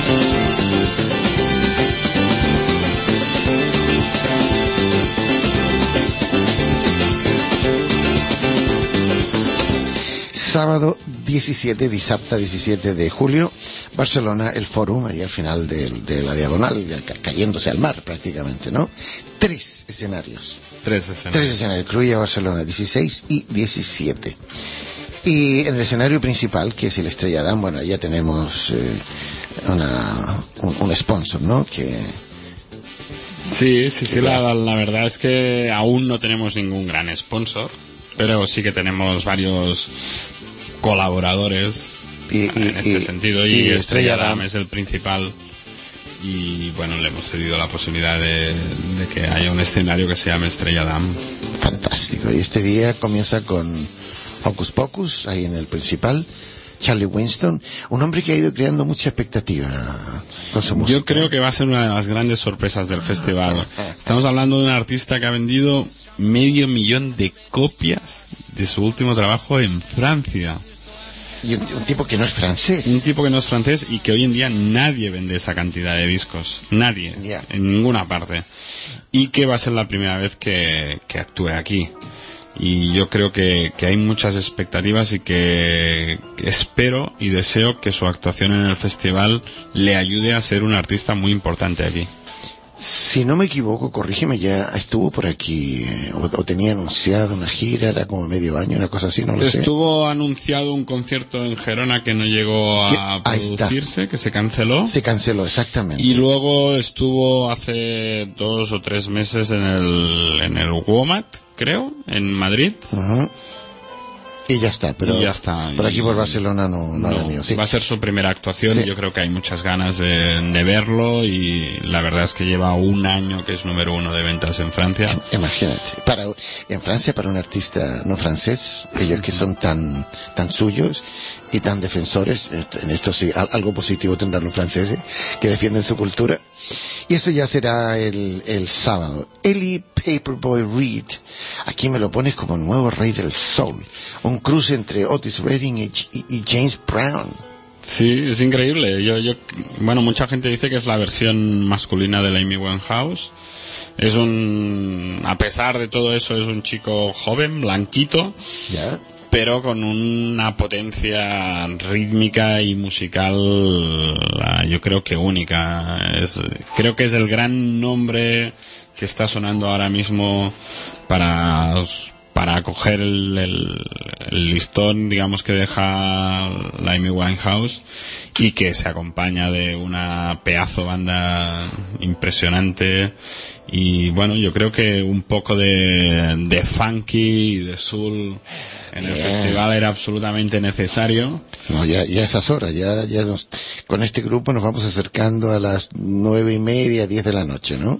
Sábado diecisiete, dissabte diecisiete de julio, Barcelona, el Fórum, ahí al final de, de la diagonal, ya ca- cayéndose al mar prácticamente, ¿no? Tres escenarios. Tres escenarios. Tres escenarios, Cruïlla Barcelona, dieciséis y diecisiete. Y en el escenario principal, que es el Estrella Damm, bueno, ya tenemos eh, una, un, un sponsor, ¿no? Que Sí, sí, sí, ¿Qué la, pasa? la verdad es que aún no tenemos ningún gran sponsor, pero sí que tenemos varios colaboradores Y- y- en este y- sentido, y, y Estrella Estrella Damm Damm es el principal, y bueno, le hemos cedido la posibilidad de, de que haya un escenario que se llame Estrella Damm. fantástico. Y este día comienza con Hocus Pocus, ahí en el principal, Charlie Winston, un hombre que ha ido creando mucha expectativa con su música. Yo creo que va a ser una de las grandes sorpresas del festival. Estamos hablando de un artista que ha vendido medio millón de copias de su último trabajo en Francia. Y un, un tipo que no es francés. Un tipo que no es francés y que hoy en día nadie vende esa cantidad de discos. Nadie. Ya. En ninguna parte. Y que va a ser la primera vez que, que actúe aquí. Y yo creo que, que hay muchas expectativas y que, que espero y deseo que su actuación en el festival le ayude a ser un artista muy importante aquí. Si no me equivoco, corrígeme, ya estuvo por aquí, eh, o, o tenía anunciado una gira, era como medio año, una cosa así, no lo sé. Estuvo anunciado un concierto en Gerona que no llegó Que- a ahí está. producirse, que se canceló. Se canceló, exactamente. Y luego estuvo hace dos o tres meses en el, en el WOMAT, creo, en Madrid. Ujú. Y ya está, pero y ya está. por aquí y, por Barcelona no, no, no ha venido. Sí. Va a ser su primera actuación, Sí. Yo creo que hay muchas ganas de, de verlo y la verdad es que lleva un año que es número uno de ventas en Francia. Imagínate, para, en Francia para un artista no francés, ellos que son tan, tan suyos y tan defensores, en esto sí, algo positivo tendrán los franceses, que defienden su cultura. Y esto ya será el, el sábado. Ellie Paperboy Reed, aquí me lo pones como nuevo rey del soul, un cruce entre Otis Redding y, y, y James Brown. Sí, es increíble. Yo, yo, bueno, mucha gente dice que es la versión masculina de la Amy Winehouse. Es un, a pesar de todo eso, es un chico joven, blanquito. ¿Ya? Pero con una potencia rítmica y musical, yo creo que única. Es, creo que es el gran nombre que está sonando ahora mismo para, para coger el, el, el listón, digamos, que deja la Amy Winehouse y que se acompaña de una pedazo banda impresionante. Y bueno, yo creo que un poco de, de funky y de soul en el yeah. festival era absolutamente necesario. No, ya, ya esas horas, ya, ya nos, con este grupo nos vamos acercando a las nueve y media, diez de la noche, ¿no?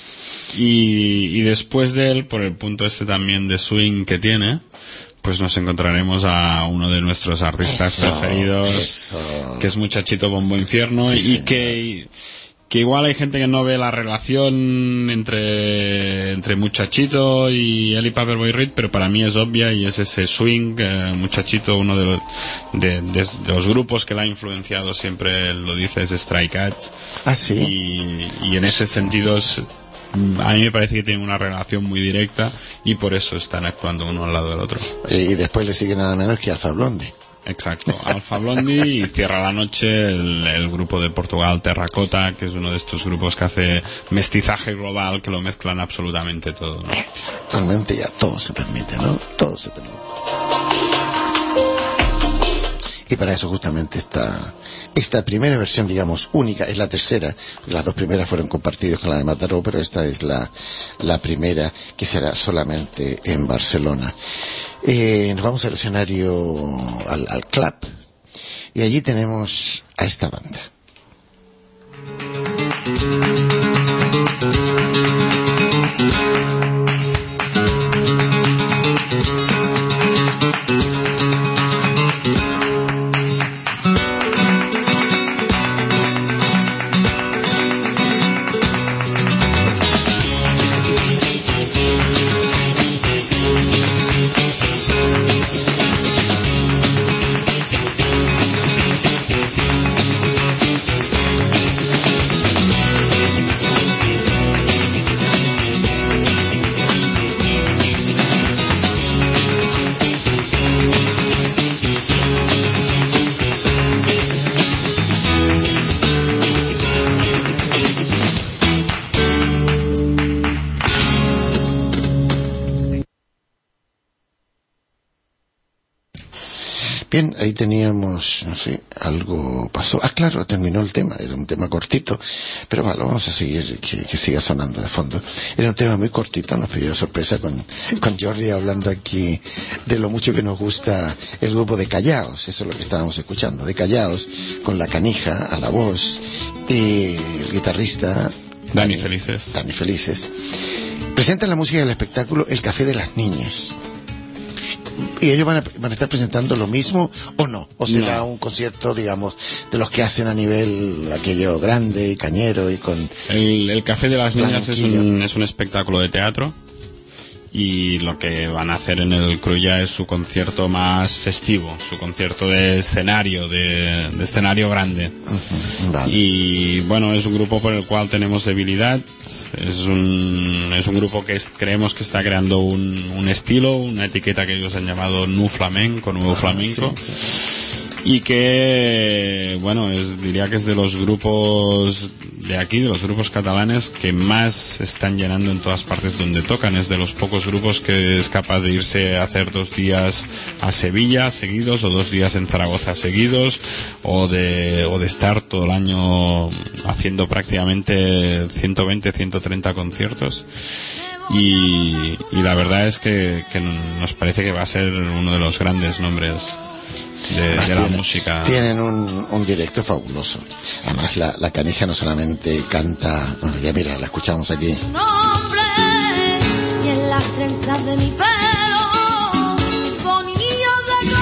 Y, y después de él, por el punto este también de swing que tiene, pues nos encontraremos a uno de nuestros artistas eso, preferidos, eso. que es Muchachito Bombo Infierno, sí, y señor. que... que igual hay gente que no ve la relación entre entre Muchachito y Ellie Paperboy Reed, pero para mí es obvia y es ese swing. eh, Muchachito, uno de los de, de, de los grupos que la ha influenciado, siempre lo dice, es Stray Cats. Ah, sí. Y, y en ese sentido es, a mí me parece que tienen una relación muy directa y por eso están actuando uno al lado del otro. Y después le sigue nada menos que Alpha Blondy. Exacto, Alpha Blondy, y cierra la noche el, el grupo de Portugal, Terracota, que es uno de estos grupos que hace mestizaje global, que lo mezclan absolutamente todo, ¿no? Realmente ya todo se permite, ¿no? Todo se permite. Y para eso justamente esta, esta primera versión, digamos, única, es la tercera, porque las dos primeras fueron compartidas con la de Mataró, pero esta es la, la primera que será solamente en Barcelona. Eh, nos vamos al escenario, al, al club, y allí tenemos a esta banda. Bien, ahí teníamos, no sé, algo pasó. Ah, claro, terminó el tema, era un tema cortito, pero bueno, vamos a seguir, que, que siga sonando de fondo. Era un tema muy cortito, nos pidió sorpresa con, con Jordi hablando aquí de lo mucho que nos gusta el grupo de Callaos, eso es lo que estábamos escuchando, de Callaos, con la Canija a la voz, y el guitarrista Dani, Dani Felices. Dani Felices. Presentan la música del espectáculo El Café de las Niñas. ¿Y ellos van a, van a estar presentando lo mismo o no? ¿O será no. un concierto, digamos, de los que hacen a nivel aquello grande y cañero y con... El, el Café de las Niñas es un, es un espectáculo de teatro y lo que van a hacer en el Cruïlla es su concierto más festivo, su concierto de escenario, de, de escenario grande. Uh-huh, vale. Y bueno, es un grupo por el cual tenemos debilidad, es un, es un grupo que es, creemos que está creando un, un estilo, una etiqueta que ellos han llamado Nu Flamenco, Nuevo Flamenco. Sí, sí. Y que, bueno, es, diría que es de los grupos de aquí, de los grupos catalanes que más están llenando en todas partes donde tocan. Es de los pocos grupos que es capaz de irse a hacer dos días a Sevilla seguidos o dos días en Zaragoza seguidos o de, o de estar todo el año haciendo prácticamente ciento veinte, ciento treinta conciertos. y, y la verdad es que, que nos parece que va a ser uno de los grandes nombres de, de la tienen, música. Tienen un, un directo fabuloso. Además la, la Canija no solamente canta, bueno, ya mira, la escuchamos aquí. Nombre y en las trenzas de mi pelo con niños de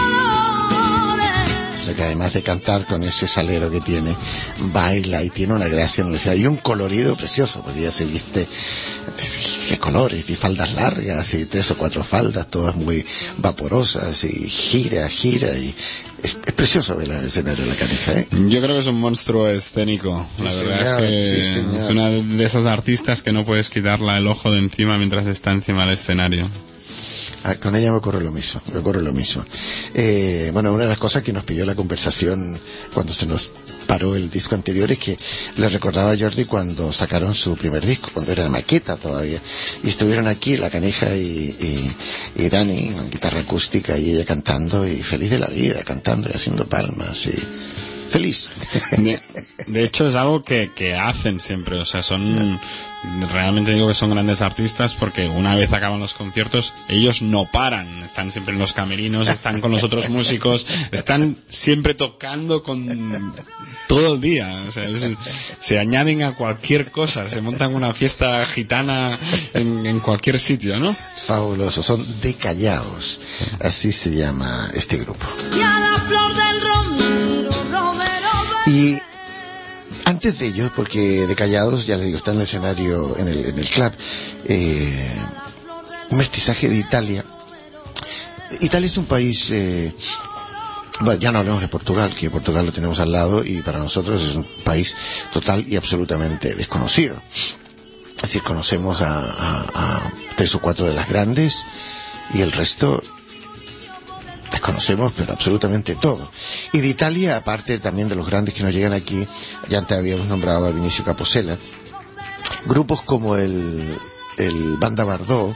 colores. Que además de cantar con ese salero que tiene, baila y tiene una gracia en el escenario y un colorido precioso, porque ya se viste de colores y faldas largas y tres o cuatro faldas, todas muy vaporosas, y gira, gira, y es, es precioso ver el escenario de la Canija, ¿eh? Yo creo que es un monstruo escénico. La Sí, verdad señor, es que sí, señor. es una de esas artistas que no puedes quitarla el ojo de encima mientras está encima del escenario. Ah, con ella me ocurre lo mismo, me ocurre lo mismo. Eh, bueno, una de las cosas que nos pidió la conversación cuando se nos paró el disco anterior es que le recordaba a Jordi cuando sacaron su primer disco, cuando era maqueta todavía, y estuvieron aquí la Canija y, y, y Dani con guitarra acústica y ella cantando, y feliz de la vida, cantando y haciendo palmas y feliz. De, de hecho es algo que, que hacen siempre, o sea, son... Realmente digo que son grandes artistas porque una vez acaban los conciertos ellos no paran, están siempre en los camerinos, están con los otros músicos, están siempre tocando con todo el día, o sea, es, se añaden a cualquier cosa, se montan una fiesta gitana en, en cualquier sitio, ¿no? Fabuloso, son de Callaos, así se llama este grupo. Y a la flor del romero, romero, Y antes de ello, porque de Callados, ya les digo, está en el escenario, en el, en el club, eh, un mestizaje de Italia. Italia es un país, eh, bueno, ya no hablemos de Portugal, que Portugal lo tenemos al lado y para nosotros es un país total y absolutamente desconocido. Es decir, conocemos a, a, a tres o cuatro de las grandes y el resto desconocemos, pero absolutamente todo. Y de Italia, aparte también de los grandes que nos llegan aquí, ya antes habíamos nombrado a Vinicio Capossela, grupos como el, el Banda Bardot,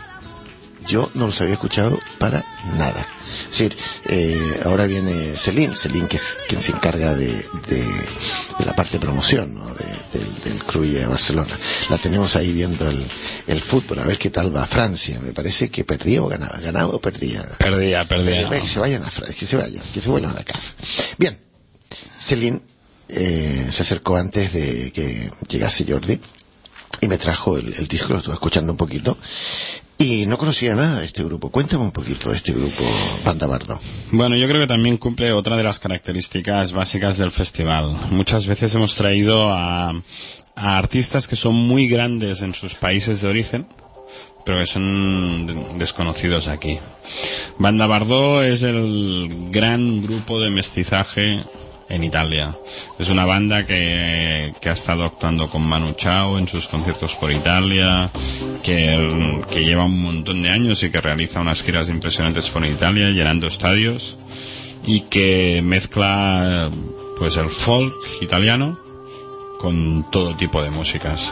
yo no los había escuchado para nada. Es decir, eh, ahora viene Celine, Celine que es quien se encarga de, de, de la parte de promoción, ¿no? de, del, del Cruïlla de Barcelona. La tenemos ahí viendo el, el fútbol, a ver qué tal va Francia. Me parece que perdía o ganaba, ganaba o perdía. Perdía, perdía. Que se vayan a Francia, que se vayan, que se vuelvan a casa. Bien, Celine eh, se acercó antes de que llegase Jordi y me trajo el, el disco, lo estuve escuchando un poquito. Y no conocía nada de este grupo. Cuéntame un poquito de este grupo, Banda Bardot. Bueno, yo creo que también cumple otra de las características básicas del festival. Muchas veces hemos traído a, a artistas que son muy grandes en sus países de origen, pero que son desconocidos aquí. Banda Bardot es el gran grupo de mestizaje en Italia. Es una banda que, que ha estado actuando con Manu Chao en sus conciertos por Italia, que, que lleva un montón de años y que realiza unas giras impresionantes por Italia, llenando estadios, y que mezcla pues el folk italiano con todo tipo de músicas.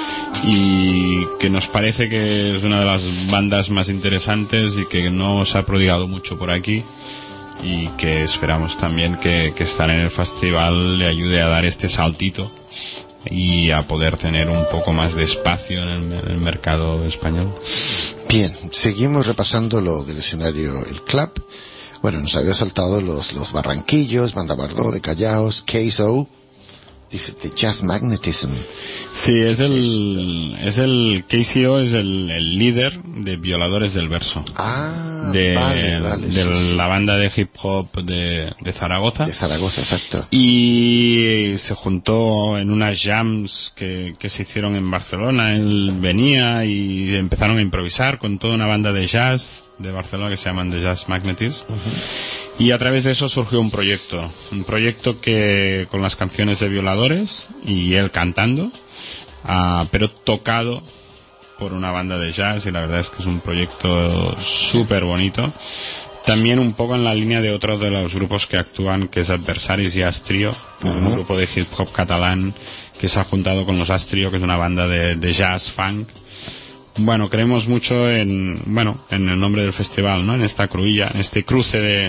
Y que nos parece que es una de las bandas más interesantes y que no se ha prodigado mucho por aquí, y que esperamos también que, que estar en el festival le ayude a dar este saltito y a poder tener un poco más de espacio en el, en el mercado español. Bien, seguimos repasando lo del escenario, el club. Bueno, nos había saltado los, los Barranquillos, Banda Bardot de Callaos, K S O, dice The Jazz Magnetism. Sí, es el, es el K C O es el, el líder de Violadores del Verso. Ah, de, vale, vale. de Sí, sí. la banda de hip hop de, de Zaragoza. De Zaragoza, exacto. Y se juntó en unas jams que, que se hicieron en Barcelona. Él venía y empezaron a improvisar con toda una banda de jazz de Barcelona que se llaman The Jazz Magnetism. Uh-huh. Y a través de eso surgió un proyecto. Un proyecto que con las canciones de Violadores y él cantando, uh, pero tocado por una banda de jazz, y la verdad es que es un proyecto súper bonito. También un poco en la línea de otro de los grupos que actúan, que es Adversaris y Astrio, uh-huh. Un grupo de hip hop catalán que se ha juntado con los Astrio, que es una banda de, de jazz funk. Bueno, creemos mucho en, bueno, en el nombre del festival, ¿no? En esta cruilla, en este cruce de,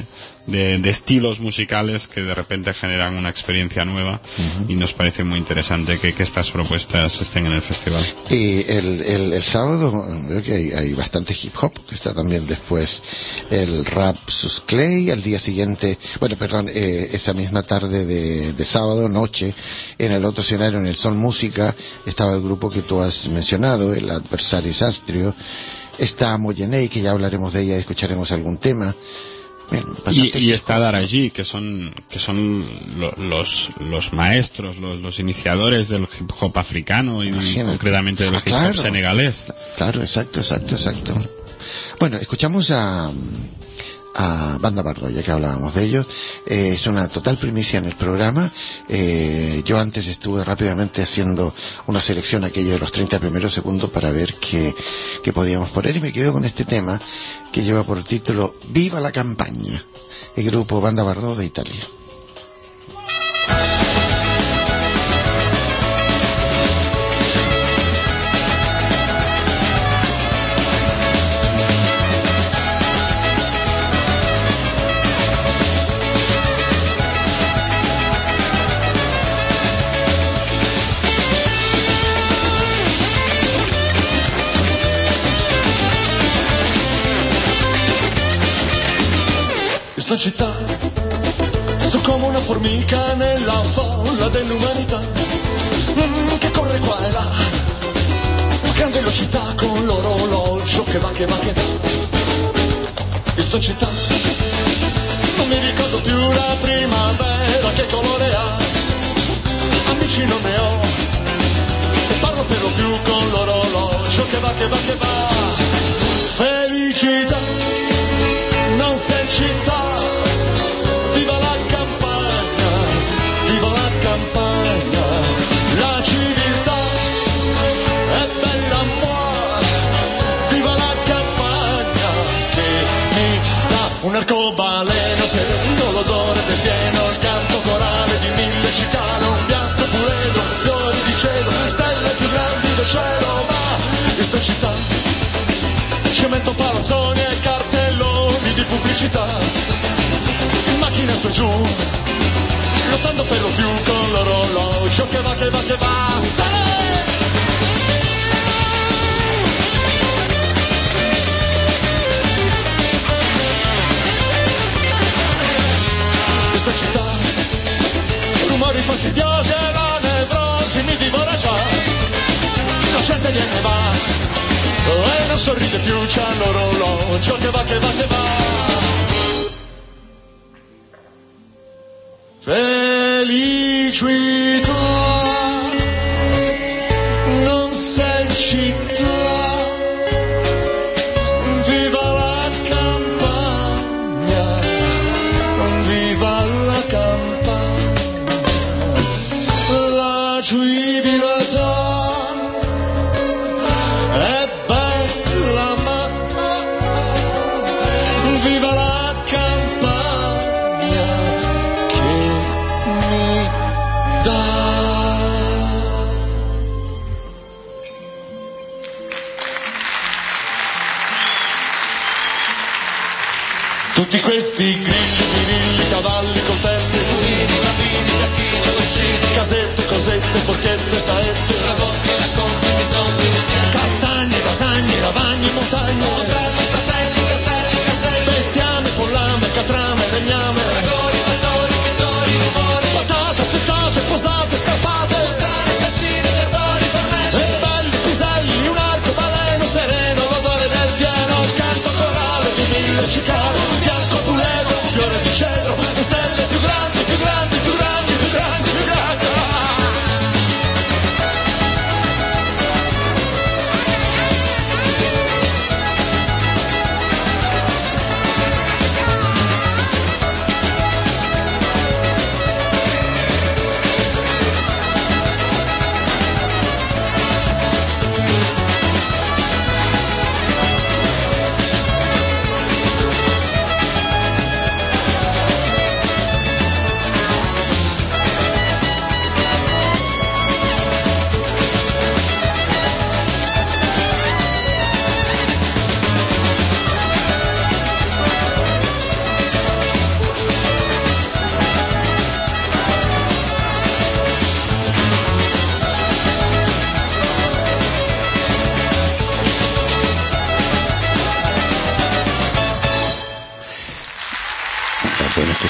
de, de estilos musicales que de repente generan una experiencia nueva. Uh-huh. Y nos parece muy interesante que, que estas propuestas estén en el festival. Y el, el, el sábado veo que hay, hay bastante hip hop, que está también después el rap sus Clay, al día siguiente, bueno, perdón, eh, esa misma tarde de, de sábado, noche, en el otro escenario, en el Son Música, estaba el grupo que tú has mencionado, el Adversario Sastrio, está Moyenei, que ya hablaremos de ella y escucharemos algún tema. Bien, y, y está Daraji, que son que son lo, los los maestros, los, los iniciadores del hip hop africano y Imagínate. concretamente del ah, hip hop claro. senegalés. Claro, exacto, exacto, exacto. Bueno, escuchamos a a Banda Bardo, ya que hablábamos de ello. Eh, es una total primicia en el programa. Eh, yo antes estuve rápidamente haciendo una selección aquello de los treinta primeros segundos para ver qué, qué podíamos poner, y me quedo con este tema que lleva por título Viva la campaña, el grupo Banda Bardo de Italia. Sto città, sto come una formica nella folla dell'umanità, mm, che corre qua e là, a gran velocità con l'orologio che va, che va, che va. Io sto città, non mi ricordo più la primavera, che colore ha, amici non ne ho, e parlo per lo più con l'orologio che va, che va, che va. Felicità, non sei città. Viva la campagna, viva la campagna, la civiltà è bella moi, viva la campagna che mi dà un arcobaleno sereno, l'odore del fieno, il canto corale di mille cicale, un bianco puledo, fiori di cielo, stelle più grandi del cielo, ma questa città, cemento, palazzoni e cartelloni di pubblicità, in macchina su e giù, lottando per lo più con l'orologio che va, che va, che va. Questa città, rumori fastidiosi e la nevrosi mi divora già, la gente viene va e non sorride più, c'è l'orologio che va, che va, che va. Felicità, non sei città, viva la campagna, viva la campagna, la civiltà. Tutti questi grilli, birilli, cavalli, coltelli, mulini, bambini, tacchini, uccidi, casette, cosette, forchette, saette, racconti, racconti, bisogni, castagne, lasagne, lavagni, montagne, modelli, fratelli, cartelli, caselli, bestiame, pollame, catrame, legname, fragori, fattori, pittori, rumori, patate, affettate, posate, scarpate, puttane, cazzine, verdoni, fornelli, e belli piselli, un arcobaleno sereno, l'odore del fieno, il canto corale di mille cicale, bianco puleto, fiore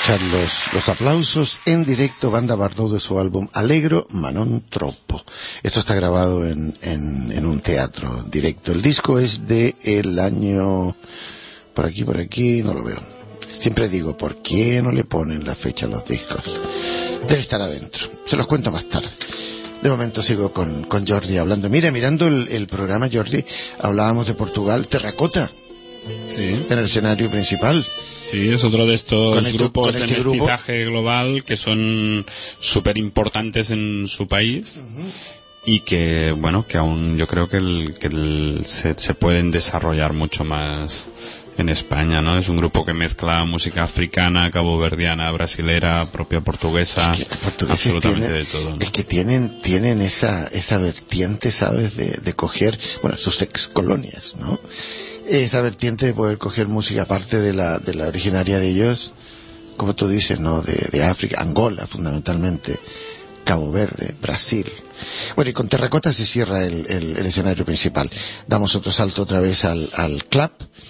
escuchar los, los aplausos en directo, Banda Bardot de su álbum Allegro Manon Troppo. Esto está grabado en, en, en un teatro directo. El disco es de el año, por aquí, por aquí, no lo veo. Siempre digo, ¿por qué no le ponen la fecha a los discos? Debe estar adentro. Se los cuento más tarde. De momento sigo con, con Jordi hablando. Mira, mirando el, el programa, Jordi, hablábamos de Portugal, Terracota. Sí. En el escenario principal. Sí, es otro de estos Con esto- grupos con de este grupo. mestizaje global que son súper importantes en su país. Y que, bueno, que aún yo creo que, el, que el, se, se pueden desarrollar mucho más en España, ¿no? Es un grupo que mezcla música africana, caboverdiana, brasilera, propia portuguesa, Es que los portugueses absolutamente tienen- de todo, ¿no? Es que tienen, tienen esa, esa vertiente, ¿sabes? De, de coger, bueno, sus ex colonias, ¿no? Esa vertiente de poder coger música aparte de la, de la originaria de ellos, como tú dices, ¿no? De, de África, Angola, fundamentalmente, Cabo Verde, Brasil. Bueno, y con Terracota se cierra el, el, el escenario principal. Damos otro salto otra vez al, al club.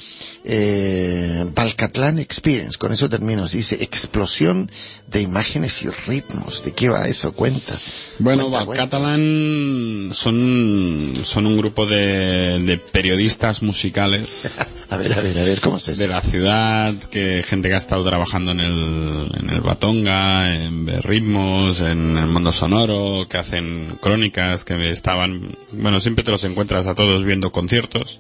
Eh, Balcatlán Experience, con eso termino. Se dice explosión de imágenes y ritmos. ¿De qué va eso? Cuenta. Bueno, Cuenta, cuenta. Balcatlán son, son un grupo de, de periodistas musicales A ver, a ver, a ver, ¿cómo se de dice? la ciudad, que gente que ha estado trabajando en el, en el Batonga, en Ritmos, en el Mundo Sonoro, que hacen crónicas, que estaban, bueno, siempre te los encuentras a todos viendo conciertos,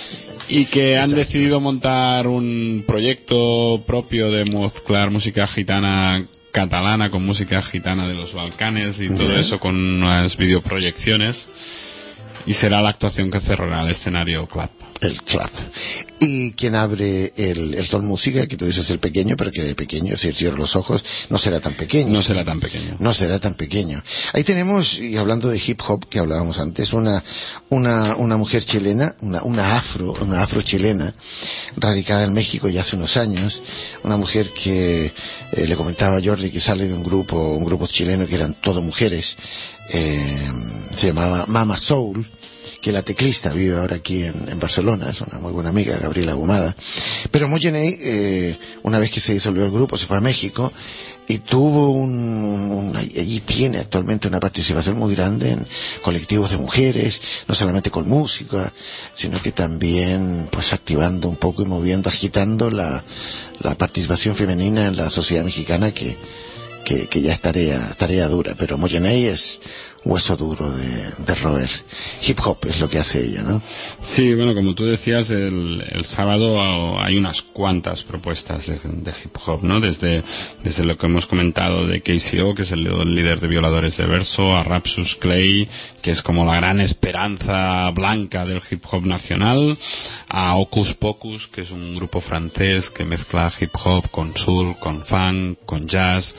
y que han decidido montar un proyecto propio de mezclar música gitana catalana con música gitana de los Balcanes y todo Ya. eso con unas videoproyecciones, y será la actuación que cerrará el escenario Club. El club. Y quien abre el, el Sol Música, que tú dices el pequeño, pero que de pequeño, si cierro los ojos, no será tan pequeño. No será tan pequeño. No será tan pequeño. Ahí tenemos, y hablando de hip hop que hablábamos antes, una, una, una mujer chilena, una, una afro, una afro chilena, radicada en México ya hace unos años, una mujer que, eh, le comentaba a Jordi que sale de un grupo, un grupo chileno que eran todo mujeres, eh, se llamaba Mama Soul, que la teclista vive ahora aquí en, en Barcelona, es una muy buena amiga, Gabriela Gumada. Pero Moyenei, eh, una vez que se disolvió el grupo, se fue a México y tuvo un, un, allí tiene actualmente una participación muy grande en colectivos de mujeres, no solamente con música, sino que también pues activando un poco y moviendo, agitando la, la participación femenina en la sociedad mexicana que que, que ya es tarea, tarea dura, pero Moyenei es hueso duro de, de roer. Hip hop es lo que hace ella, ¿no? Sí, bueno, como tú decías, el, el sábado hay unas cuantas propuestas de, de hip hop, ¿no? Desde, desde lo que hemos comentado de K C O, que es el, el líder de Violadores de Verso, a Rapsus Clay, que es como la gran esperanza blanca del hip hop nacional, a Hocus Pocus, que es un grupo francés que mezcla hip hop con soul, con funk, con jazz,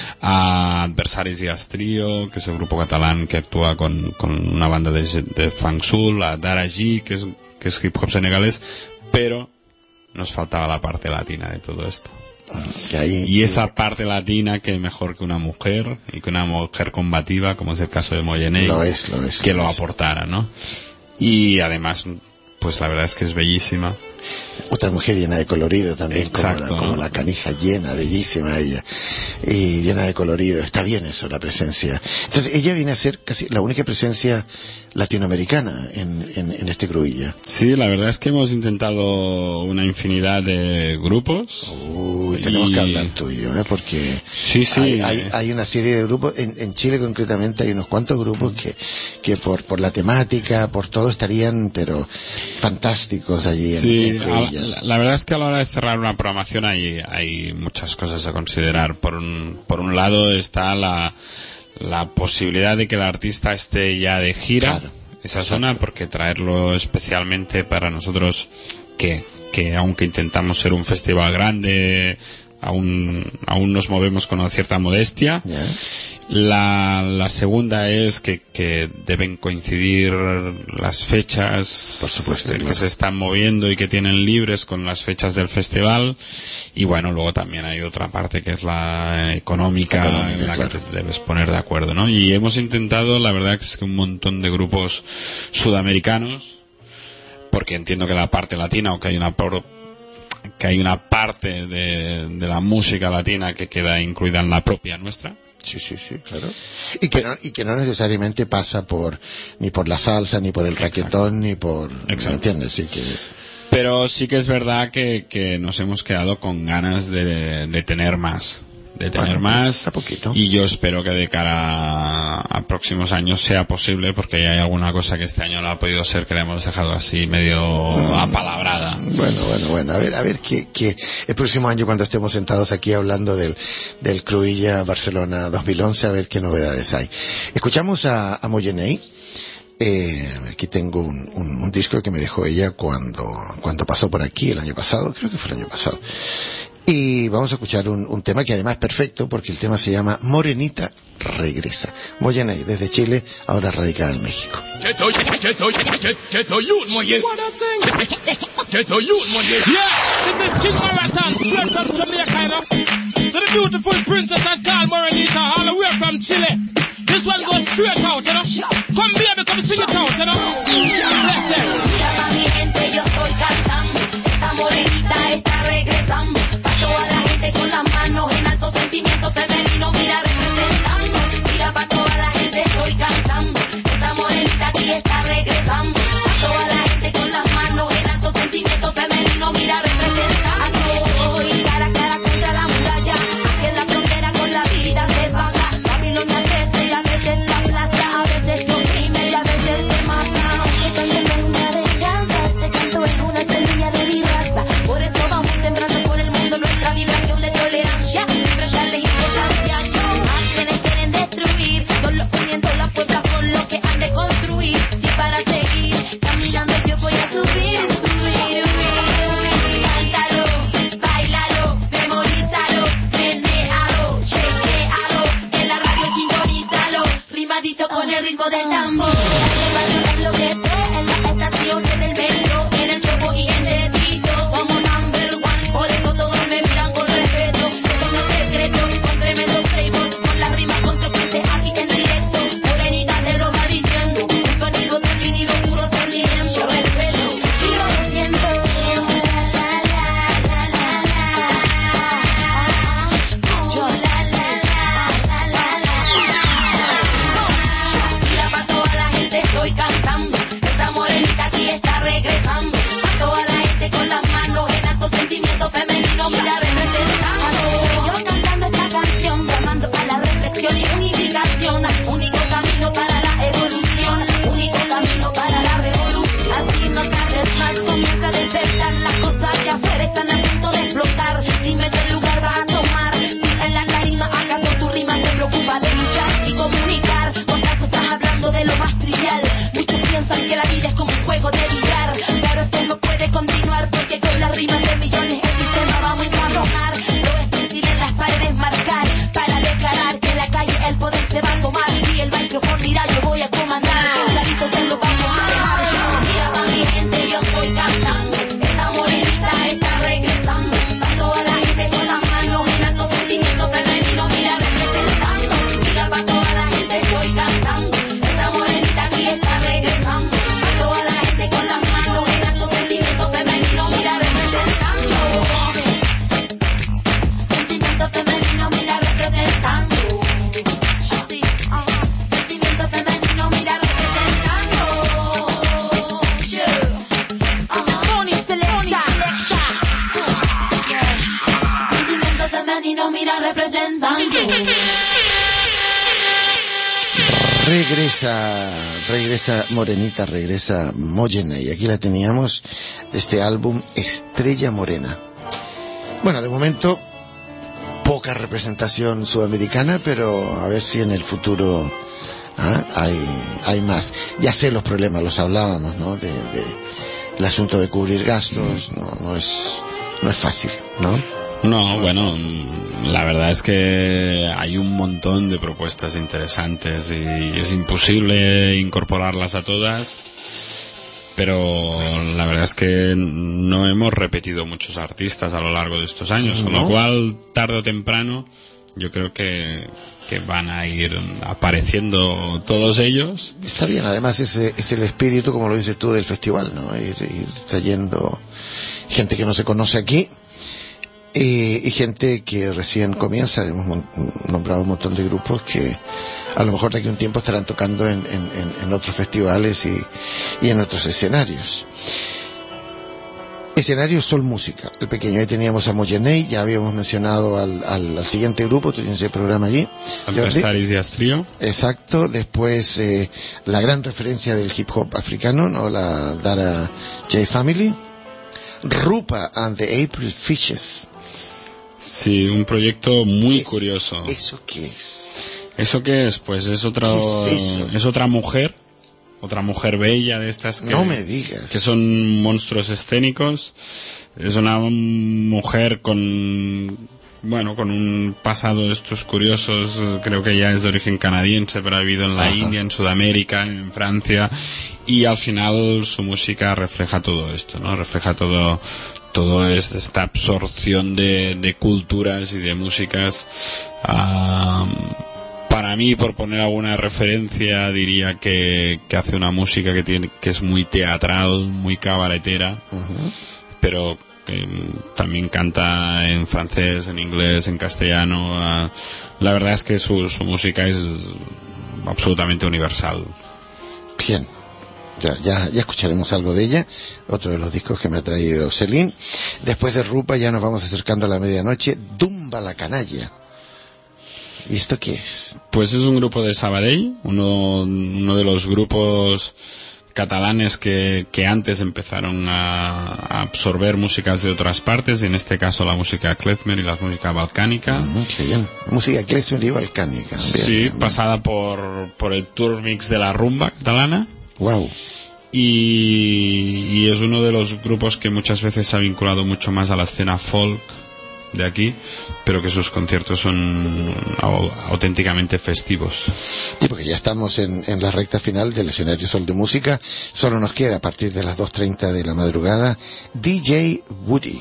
a Adversaris y Astrio, que es el grupo catalán que actúa con, con una banda de, de funk soul, a Dara G, que es, que es hip hop senegalés, pero nos faltaba la parte latina de todo esto. Que ahí, Y esa parte latina, que mejor que una mujer, y que una mujer combativa, como es el caso de Moyenei, Lo es, lo es, que lo lo es. aportara, ¿no? Y además, pues la verdad es que es bellísima. otra mujer llena de colorido también, como, Exacto, la, como ¿no? la canija llena, bellísima ella, y llena de colorido. Está bien eso, la presencia. Entonces ella viene a ser casi la única presencia latinoamericana en, en, en este gruilla. Sí, la verdad es que hemos intentado una infinidad de grupos. Uy, tenemos Y- que hablar tuyo, ¿eh? Porque Sí, sí. hay, hay, hay una serie de grupos, en, en Chile concretamente hay unos cuantos grupos que, que por, por la temática, por todo estarían, pero fantásticos allí en, Sí, en a- Cruïlla. la, la verdad es que a la hora de cerrar una programación hay, hay muchas cosas a considerar. Por un, por un lado está la, la posibilidad de que el artista esté ya de gira, Claro, esa exacto. zona, porque traerlo especialmente para nosotros, que, que aunque intentamos ser un festival grande, aún, aún nos movemos con una cierta modestia. ¿Ya? La, la segunda es que, que deben coincidir las fechas, Por supuesto, que claro. se están moviendo y que tienen libres con las fechas del festival. Y bueno, luego también hay otra parte que es la económica, Económica, en la claro. que te debes poner de acuerdo, ¿no? Y hemos intentado, la verdad, que es que un montón de grupos sudamericanos, porque entiendo que la parte latina, aunque hay una por- que hay una parte de, de la música latina que queda incluida en la propia nuestra. Sí, sí, sí, claro. Y que no, y que no necesariamente pasa por, ni por la salsa, ni por el raquetón, ni por, Exacto. ¿me entiendes? Sí que... Pero sí que es verdad que, que nos hemos quedado con ganas de, de tener más. De tener bueno, más. A poquito. Y yo espero que de cara a, a próximos años sea posible, porque ya hay alguna cosa que este año no ha podido ser, que la hemos dejado así medio mm. apalabrada. Bueno, bueno, bueno. A ver, a ver que, que el próximo año, cuando estemos sentados aquí hablando del, del Cruïlla Barcelona dos mil once, a ver qué novedades hay. Escuchamos a, a Moyenei. Eh, aquí tengo un, un, un disco que me dejó ella cuando, cuando pasó por aquí el año pasado, creo que fue el año pasado. Y vamos a escuchar un, un tema que además es perfecto, porque el tema se llama Morenita Regresa. Moyenei, desde Chile, ahora radicada en México. Get to, get to, get, get to you, Moye. Get to you, Moye. Yeah, this is King Marathon, straight from Jamaica, you know. To the beautiful princess that's called Morenita, all the way from Chile. This one goes straight out, you know. Come baby, come sing it out, you know. Listen. Mira pa' mi gente, yo estoy cantando. Esta morenita está regresando. Pa' toda la gente con las manos en alto, sentimiento femenino, mira representando. Mira pa' toda la gente, estoy cantando. Esta morenita aquí está regresando. Pa' toda la gente con las manos en alto, sentimiento femenino, mira representando. Hoy cara a cara contra la muralla. Aquí en la frontera con la vida se paga. Babilonia crece y a veces la plaza, a veces te oprime y a veces te mata. Esto también es una venganza. Te canto en una semilla de mi raza. Por eso vamos sembrando por el mundo nuestra vibración de tolerancia. Siempre ya les intolerancia. Más quienes quieren destruir. Son los poniendo la fuerza por lo que han de construir. Si para seguir caminando yo voy a subir, subir, subir. Cántalo, bailalo, memorízalo, menealo, chequealo. En la radio sintonízalo, rimadito con el ritmo del tambor. Es lo que te en las estaciones del metro, en el chopo y en el tito. Somos number one, por eso todos me miran con respeto. Esto no es secreto, con tremendo flavor, con las rimas consecuentes aquí en directo. Morenita te lo va diciendo, un sonido definido, puro sentimiento, respeto. Y lo siento, la la la la la la. Yo la la la la la la. Mira pa' toda la gente, estoy cantando. Esta morenita aquí está regresando. Pa' toda la gente con las manos en alto, sentimiento femenino, mira representando. Yo cantando esta canción, llamando a la reflexión y unificación. Único camino para la evolución, único camino para la revolución. Así no tardes más, comienza a despertar. Las cosas de afuera están a punto de explotar. Dime qué lugar vas a tomar. Si en la tarima acaso tu rima se preocupa de luchar y comunicar, o acaso estás hablando de lo más trivial. Muchos piensan que la vida es como un juego de billar, pero esto no puede continuar, porque con las rimas de millones el sistema va a encabronar. Lo difícil en las paredes marcar, para declarar que en la calle el poder se va a tomar. Y el micrófono, mira, yo voy a comandar. Clarito te lo vamos a dejar. Mira pa' mi gente, yo estoy cantando. Esta morenita está regresando. Pa' toda la gente con las manos en alto, sentimiento femenino, mira representando. Mira pa' toda la gente, estoy cantando. Esta morenita aquí está regresando. Pa' toda la gente con las manos en alto, sentimiento femenino, mira representando. Sentimiento femenino, mira representando. Sí, ah, sentimiento femenino, mira representando. Yeah. Ah, Moni Selecta. Yeah. Sentimiento femenino, mira representando. Regresa, regresa Morenita, regresa Moyenei. Aquí la teníamos de este álbum Estrella Morena. Bueno, de momento poca representación sudamericana, pero a ver si en el futuro ¿ah? hay hay más. Ya sé los problemas, los hablábamos, ¿no? De, de el asunto de cubrir gastos, no no es no es fácil, ¿no? No, bueno, la verdad es que hay un montón de propuestas interesantes y es imposible incorporarlas a todas, pero la verdad es que no hemos repetido muchos artistas a lo largo de estos años, con lo cual, tarde o temprano, yo creo que, que van a ir apareciendo todos ellos. Está bien, además ese es el espíritu, como lo dices tú, del festival, ¿no? Ir, ir trayendo gente que no se conoce aquí, eh, y gente que recién comienza. Hemos mon- nombrado un montón de grupos que a lo mejor de aquí a un tiempo estarán tocando en, en, en, en otros festivales y, y en otros escenarios. Escenario Sol Música, el pequeño. Ahí teníamos a Moyenei, ya habíamos mencionado al, al, al siguiente grupo, tú tienes el programa allí. Adversaris y Astrio. Exacto, después eh, la gran referencia del hip hop africano, ¿no? La Dara J Family. Rupa and the April Fishes. Sí, un proyecto muy ¿Qué es- curioso. ¿Eso qué es? ¿Eso qué es? Pues es otra, ¿Qué es eso? es otra mujer, otra mujer bella de estas que, No me digas. que son monstruos escénicos. Es una mujer con, bueno, con un pasado de estos curiosos. Creo que ella es de origen canadiense, pero ha vivido en la Ajá. India, en Sudamérica, en Francia, y al final su música refleja todo esto, ¿no? Refleja todo, todo es esta absorción de, de culturas y de músicas. ah, Para mí, por poner alguna referencia, diría que, que hace una música que tiene que es muy teatral, muy cabaretera, pero que mm, también canta en francés, en inglés, en castellano. ah, La verdad es que su, su música es absolutamente universal. Bien. Ya, ya, ya escucharemos algo de ella, otro de los discos que me ha traído Celine. Después de Rupa ya nos vamos acercando a la medianoche. Dumba la canalla. ¿Y esto qué es? Pues es un grupo de Sabadell, uno, uno de los grupos catalanes que, que antes empezaron a, a absorber músicas de otras partes, y en este caso la música klezmer y la música balcánica. Mm, qué bien. Música klezmer y balcánica. Bien, Sí, bien, bien. pasada por, por el tour mix de la rumba catalana. Wow. Y, y es uno de los grupos que muchas veces se ha vinculado mucho más a la escena folk de aquí, pero que sus conciertos son au- auténticamente festivos. Sí, porque ya estamos en, en la recta final del escenario Sol de Música. Solo nos queda a partir de las dos treinta de la madrugada D J Woody.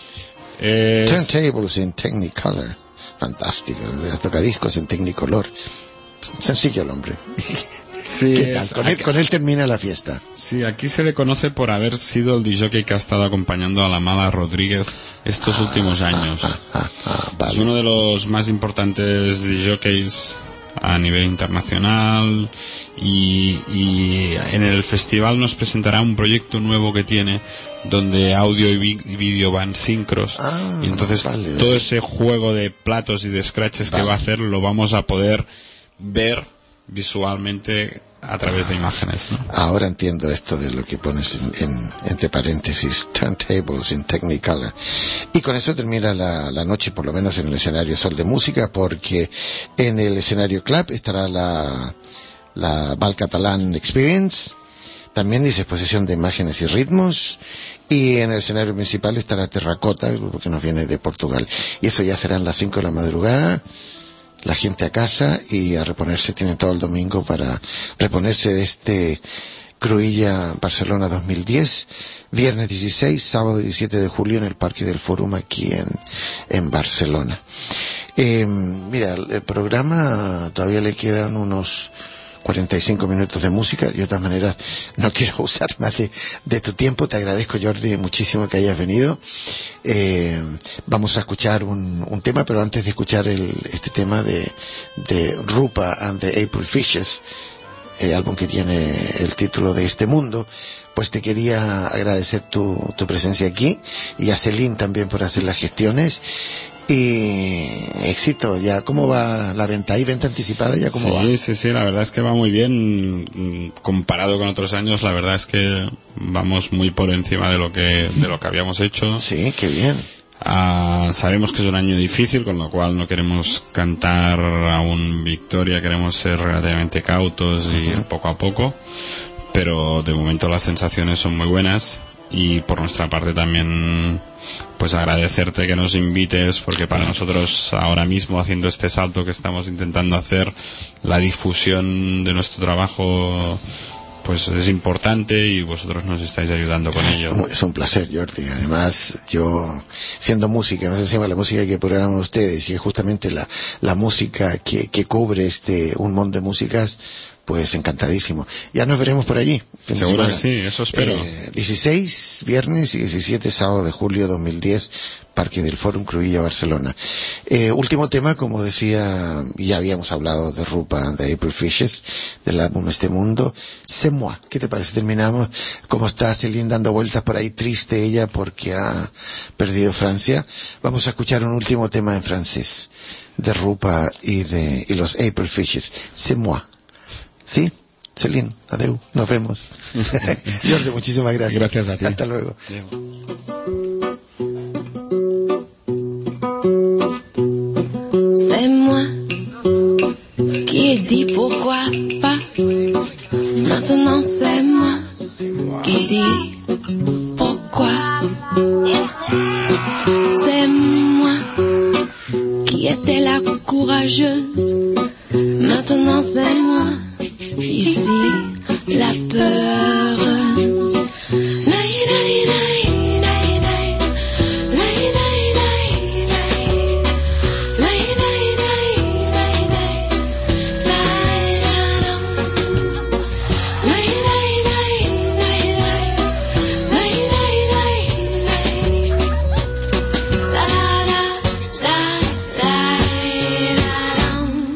Es- Turntables in Technicolor. Fantástico. Tocadiscos en Technicolor. Sencillo el hombre. sí, ¿Qué tal? es- Con él, aquí- con él termina la fiesta. Sí, aquí se le conoce por haber sido el disjockey que ha estado acompañando a la Mala Rodríguez estos últimos años. Ah, ah, vale. Es uno de los más importantes disjockeys a nivel internacional, y, y en el festival nos presentará un proyecto nuevo que tiene, donde audio y vi- y vídeo van sincros, Ah, y entonces vale, todo vale. ese juego de platos y de scratches Vale. que va a hacer lo vamos a poder ver visualmente a través de imágenes, ¿no? Ahora entiendo esto de lo que pones en, en- entre paréntesis, Turntables in Technicolor. Y con eso termina la, la noche, por lo menos en el escenario Sol de Música, porque en el escenario Club estará la, la Val Catalán Experience, también dice exposición de imágenes y ritmos, y en el escenario principal estará Terracota, el grupo que nos viene de Portugal. Y eso ya serán las cinco de la madrugada. La gente a casa y a reponerse, tienen todo el domingo para reponerse de este Cruïlla Barcelona dos mil diez, viernes dieciséis, sábado diecisiete de julio en el Parque del Fórum aquí en, en Barcelona. Eh, mira, el programa todavía le quedan unos cuarenta y cinco minutos de música. De todas maneras, no quiero usar más de, de tu tiempo. Te agradezco, Jordi, muchísimo que hayas venido. Eh, vamos a escuchar un, un tema, pero antes de escuchar el, este tema de, de Rupa and the April Fishes, el álbum que tiene el título de Este Mundo, pues te quería agradecer tu, tu presencia aquí, y a Celine también por hacer las gestiones. Y éxito, ya, ¿cómo va la venta? ¿Hay venta anticipada ya? ¿Cómo sí, va? sí, sí, la verdad es que va muy bien. Mm, comparado con otros años, la verdad es que vamos muy por encima de lo que, de lo que habíamos hecho. Sí, qué bien. Ah, sabemos que es un año difícil, con lo cual no queremos cantar aún victoria, queremos ser relativamente cautos y ir poco a poco, pero de momento las sensaciones son muy buenas. Y por nuestra parte también, pues agradecerte que nos invites, porque para nosotros ahora mismo, haciendo este salto que estamos intentando hacer, la difusión de nuestro trabajo pues es importante y vosotros nos estáis ayudando con ello. Es un placer, Jordi. Además, yo, siendo música, no sé si se llama la música que programan ustedes, y es justamente la, la música que, que cubre este, un montón de músicas, pues encantadísimo. Ya nos veremos por allí. Seguro que sí, eso espero. Eh, dieciséis viernes y diecisiete sábado de julio dos mil diez, Parque del Fórum Cruïlla, Barcelona. Eh, último tema, como decía, ya habíamos hablado de Rupa, de April Fishes, del álbum Este Mundo. C'est moi. ¿Qué te parece? Terminamos. Como está Celine dando vueltas por ahí, triste ella porque ha perdido Francia. Vamos a escuchar un último tema en francés de Rupa y de y los April Fishes. C'est moi. ¿Sí? Celine, adeu, nos vemos. Jordi, muchísimas gracias. Gracias a ti. Hasta luego. C'est moi qui ai dit pourquoi pas. Maintenant c'est moi qui dis pourquoi. C'est moi qui étais la courageuse. Maintenant c'est moi ici la peureuse. Lai, lai, lai, lai, lai. Lai, lai, lai, lai. Lai, lai, lai, lai, lai. Lai, la, la. Lai, lai, lai, lai, lai. Lai, lai, lai, lai. La, la, la, la, la, la.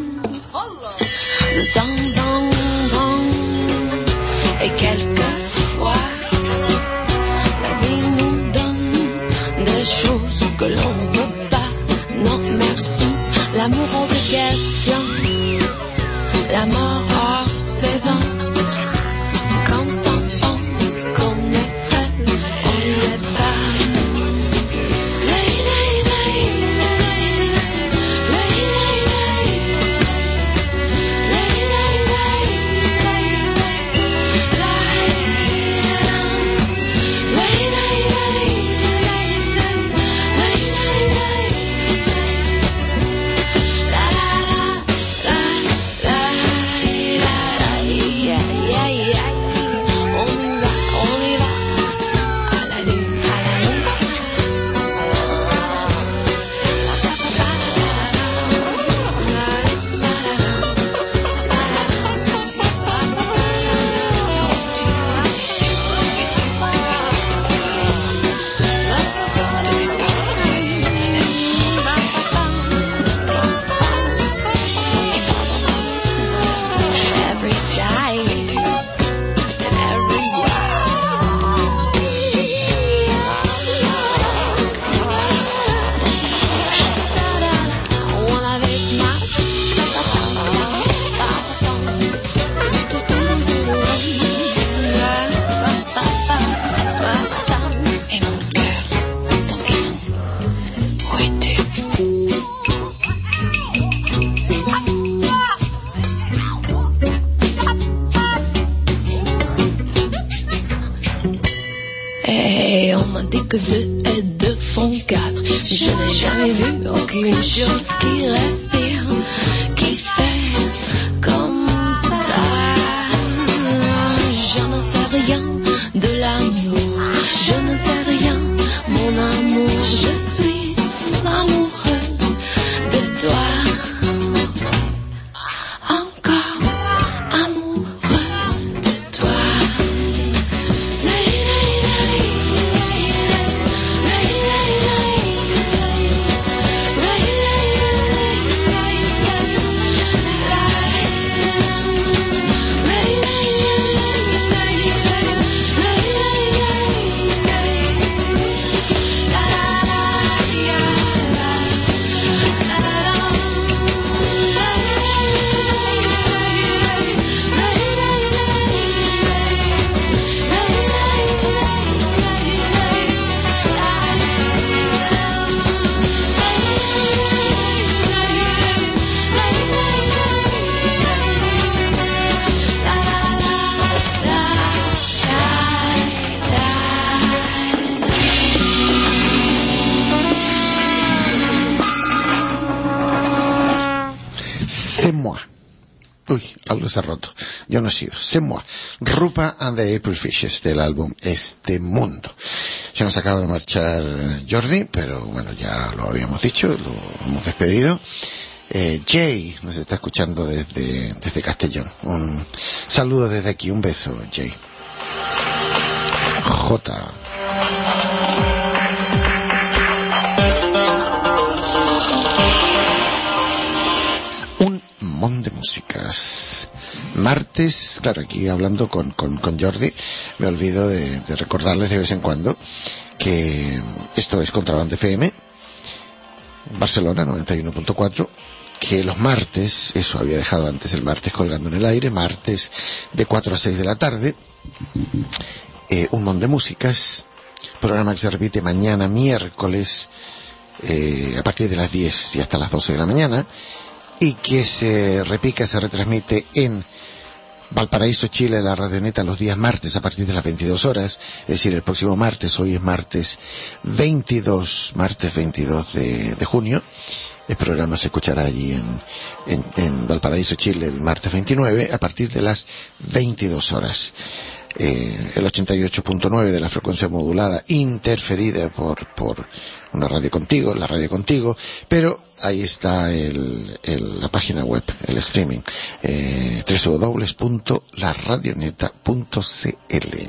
De temps en temps, et quelquefois, la vie nous donne des choses que l'on ne veut pas. Non, merci. L'amour hors de question, la mort hors saison. Quand on pense qu'on est prêt, on l'est pas. Lai, lai, lai, lai. Lai, lai, lai, lai. Lai, lai, lai, lai, lai. Lai, lai, lai, lai, lai. Lai, lai, lai, lai. La, la, la, la, la, la, yeah, yeah, yeah. On y va, on y va. À la lune, à la lune. Every day and everywhere. Una vez más. Et mon cœur, ton cœur, où es-tu? Et on m'a dit que deux et deux font quatre. Je n'ai jamais vu aucune chose qui respire, qui fait comme ça. Je n'en sais rien de l'amour. Je ne sais rien, mon amour. Je suis amoureuse de toi. Encore amoureuse de toi. Lai, lai, lai, lai, lai, lai, lai, lai, lai, lai, lai, lai. Uy, algo se ha roto. Yo no he sido. C'est moi. Rupa and the April Fishes del álbum Este Mundo. Se nos acaba de marchar Jordi, pero bueno, ya lo habíamos dicho, lo hemos despedido. Eh, Jay nos está escuchando desde, desde Castellón. Un saludo desde aquí, un beso, Jay. J. Un montón de músicas. Martes, claro, aquí hablando con, con, con Jordi, me olvido de, de recordarles de vez en cuando que esto es Contraband F M, Barcelona noventa y uno punto cuatro, que los martes, eso había dejado antes el martes colgando en el aire, martes de cuatro a seis de la tarde, eh, un montón de músicas, programa que se repite mañana miércoles eh, a partir de las diez y hasta las doce de la mañana, y que se repica, se retransmite en Valparaíso, Chile, la Radioneta los días martes a partir de las veintidós horas, es decir, el próximo martes, hoy es martes veintidós, martes veintidós de, de junio. El programa se escuchará allí en, en, en Valparaíso, Chile, el martes veintinueve a partir de las veintidós horas. Eh, el ochenta y ocho punto nueve de la frecuencia modulada, interferida por, por una radio contigo, la radio contigo, pero ahí está el, el, la página web, el streaming, eh, doble u doble u doble u punto la radioneta punto c l.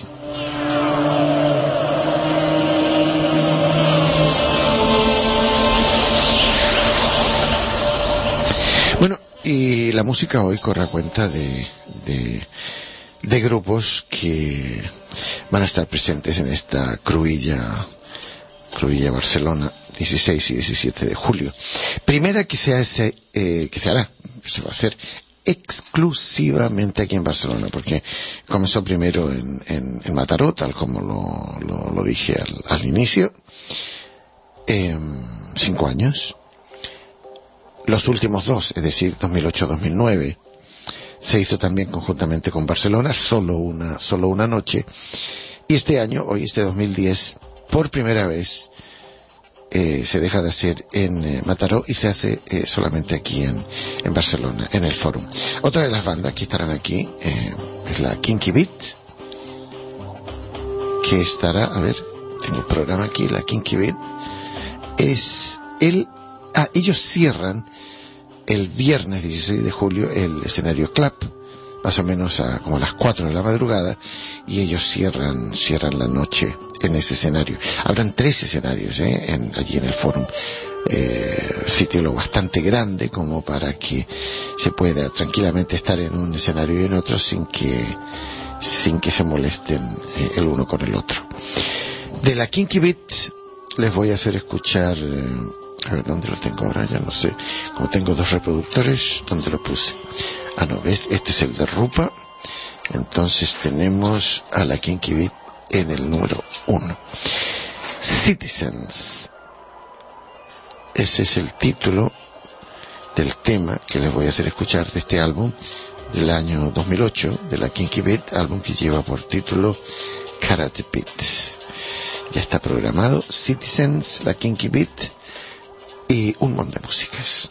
Bueno, y la música hoy corre a cuenta de, de de grupos que van a estar presentes en esta cruilla, cruilla Barcelona, dieciséis y diecisiete de julio. Primera que se hace, eh, que se hará, se va a hacer exclusivamente aquí en Barcelona, porque comenzó primero en, en, en Mataró, tal como lo, lo, lo dije al, al inicio, eh, cinco años. Los últimos dos, es decir, dos mil ocho a dos mil nueve, se hizo también conjuntamente con Barcelona, solo una, solo una noche. Y este año, hoy este dos mil diez, por primera vez, eh, se deja de hacer en eh, Mataró y se hace eh, solamente aquí en, en Barcelona, en el Fórum. Otra de las bandas que estarán aquí eh, es la Kinky Beat, que estará, a ver, tengo el programa aquí, la Kinky Beat, es el, ah, ellos cierran el viernes dieciséis de julio el escenario Club, más o menos a como a las cuatro de la madrugada, y ellos cierran cierran la noche en ese escenario. Habrán tres escenarios ¿eh? en, allí en el Fórum, eh, sitio lo bastante grande como para que se pueda tranquilamente estar en un escenario y en otro sin que sin que se molesten eh, el uno con el otro. De la Kinky Beat les voy a hacer escuchar eh, a ver, ¿dónde lo tengo ahora? Ya no sé. Como tengo dos reproductores, ¿dónde lo puse? Ah, no, ¿ves? Este es el de Rupa. Entonces tenemos a la Kinky Beat en el número uno. Citizens. Ese es el título del tema que les voy a hacer escuchar de este álbum del año dos mil ocho, de la Kinky Beat, álbum que lleva por título Karate Beat. Ya está programado. Citizens, la Kinky Beat y un montón de músicas.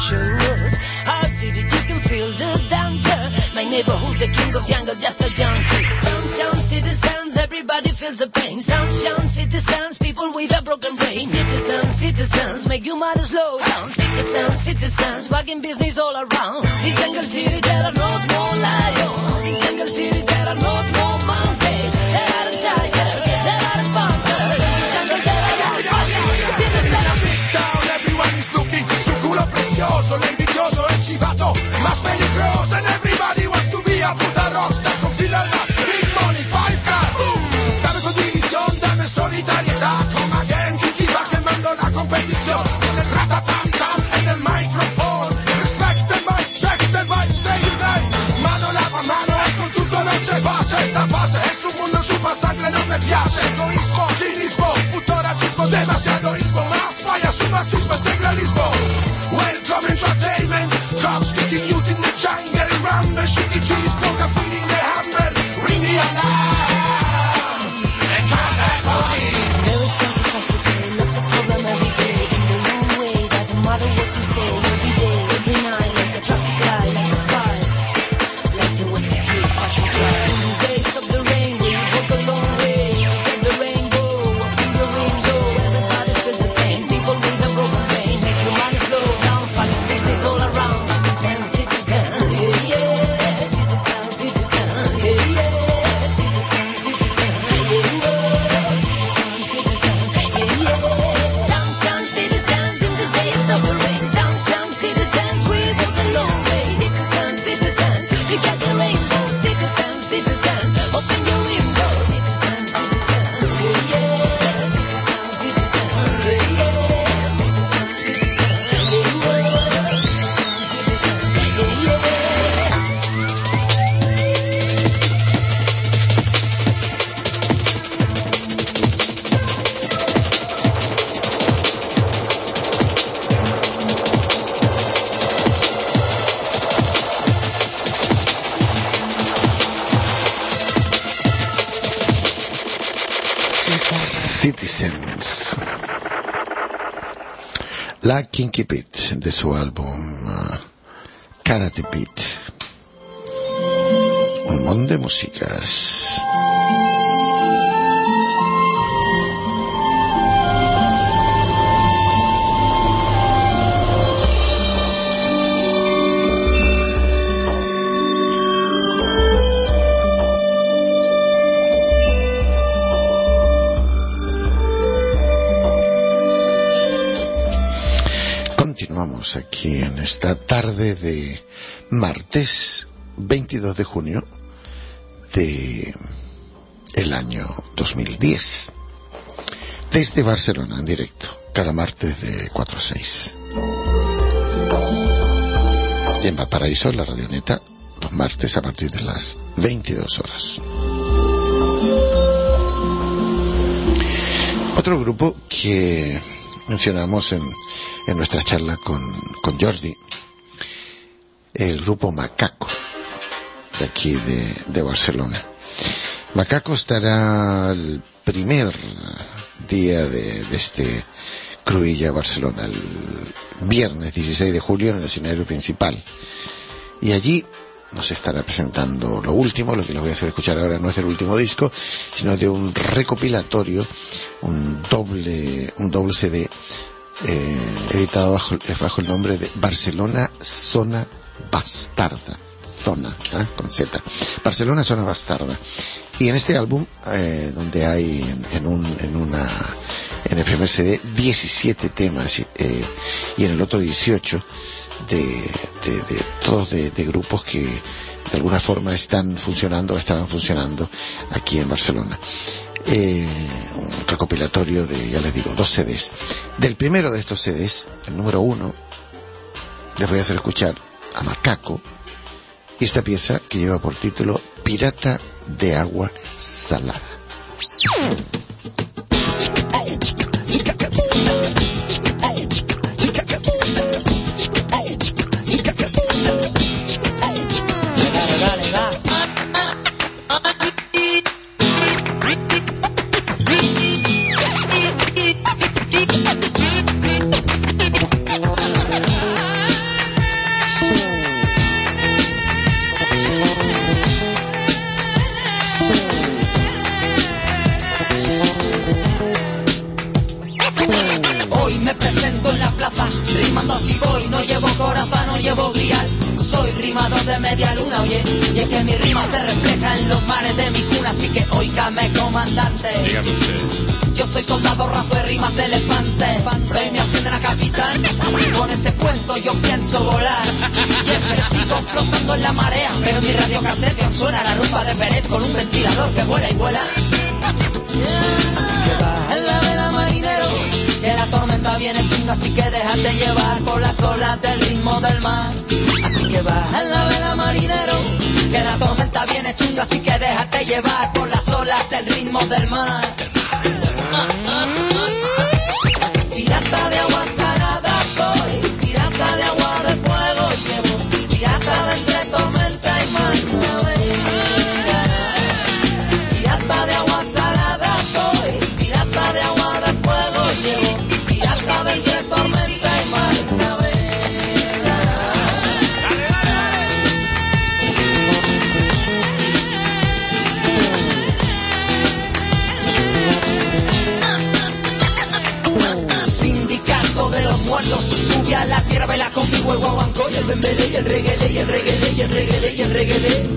shows. Our city, you can feel the danger. My neighborhood, the king of jungle, just a junkie. Sunshine citizens, everybody feels the pain. Sunshine citizens, people with a broken brain. Citizens, citizens, make you mad, slow down. Citizens, citizens, walking business all around. This jungle city, there are not more lions. This jungle city, there are not more monkeys. There are tigers, there are panthers. This jungle, there are not more citizens. Big town, everyone is looking. Su culo precioso, l'envidioso, el chivato más peligroso. And everybody wants to be a puta rockstar. Con fila al mar, big money, five car. Boom. Dame condivisión, dame solidariedad. Come again, Kiki va quemando la competición. Con el ratatam-tam en el micrófono. Respect the mic, check the mic, stay unite. Mano lava mano e con tutto non c'è pace. Esta fase es un mundo chupa sangre, no me piace. Egoísmo, cinismo, puto racismo, demasiado ismo. Más falla su machismo, integralismo. Welcome entertainment. Cops kicking youth in the jungle. Rumble, shitty cheese, poker feeding the hammer. Ring the alarm. And call the police. There is consequence to pay, lots of problem every day. In the wrong way, doesn't matter what you say. Every day, every night, like a traffic light, like a fire. Like there was a kid fucking cry. In these days, stop the rain, we walk a long way. Get the rainbow, open the window. Everybody feels the pain, people with a broken brain. Make your mind slow down, fucking business all around. Citizen, citizen, yeah, yeah. Citizen, citizen, yeah, yeah. Citizen, citizen, yeah, yeah. Sunshine citizens, in the days of the rain. Sunshine citizens, we walk a long way. Citizen, citizens, we got the rainbow. Citizen, citizens, open your window. Citizen, citizen, yeah, yeah. Citizen, citizen, yeah, yeah. Citizen, citizen, yeah, yeah. Citizen, yeah, yeah. Citizens. La Kinky Pete de su álbum uh, Karate Beat. Un montón de músicas. Continuamos aquí en esta tarde de martes veintidós de junio de el año dos mil diez, desde Barcelona en directo, cada martes de cuatro a seis, y en Valparaíso, la Radioneta, los martes a partir de las veintidós horas. Otro grupo que mencionamos en, en nuestra charla con, con Jordi, el grupo Macaco, de aquí de, de Barcelona. Macaco estará el primer día de, de este Cruïlla Barcelona, el viernes dieciséis de julio, en el escenario principal. Y allí nos estará presentando lo último. Lo que les voy a hacer escuchar ahora no es del último disco, sino de un recopilatorio, un doble, un doble C D, eh, editado bajo, bajo el nombre de Barcelona Zona Bastarda. Zona, ¿eh? Con Z. Barcelona Zona Bastarda. Y en este álbum, eh, donde hay en, en un, en una, en el primer C D diecisiete temas, eh, y en el otro dieciocho, de, de, de todos de, de grupos que de alguna forma están funcionando o estaban funcionando aquí en Barcelona. Eh, un recopilatorio de, ya les digo, dos C Ds. Del primero de estos C Ds, el número uno, les voy a hacer escuchar a Macaco y esta pieza que lleva por título Pirata de Agua Salada. timador de media luna, oye. Y es que mi rima se refleja en los mares de mi cuna, así que oígame, comandante. Dígame usted. Yo soy soldado raso de rimas de elefante. Pero me ascienden a capitán. Con ese cuento yo pienso volar. Y es que sigo flotando en la marea, pero mi radio cassette suena la rumba de Peret con un ventilador que vuela y vuela. Así que baja en la vela, marinero, que la tormenta viene chunga, así que déjate llevar por las olas del ritmo del mar. Así que baja en la vela, marinero, que la tormenta viene chunga, así que déjate llevar por las olas del ritmo del mar. Pirata de agua salada soy, pirata de agua de fuego llevo, pirata de entre tormenta y mar. Pirata de agua salada soy, pirata de agua de fuego llevo, pirata de entre tormenta y mar. Sindicato de los muertos, sube a la tierra, baila conmigo el guaguancó y el bembele y el reguele y el reguele y el reguele y el reguele.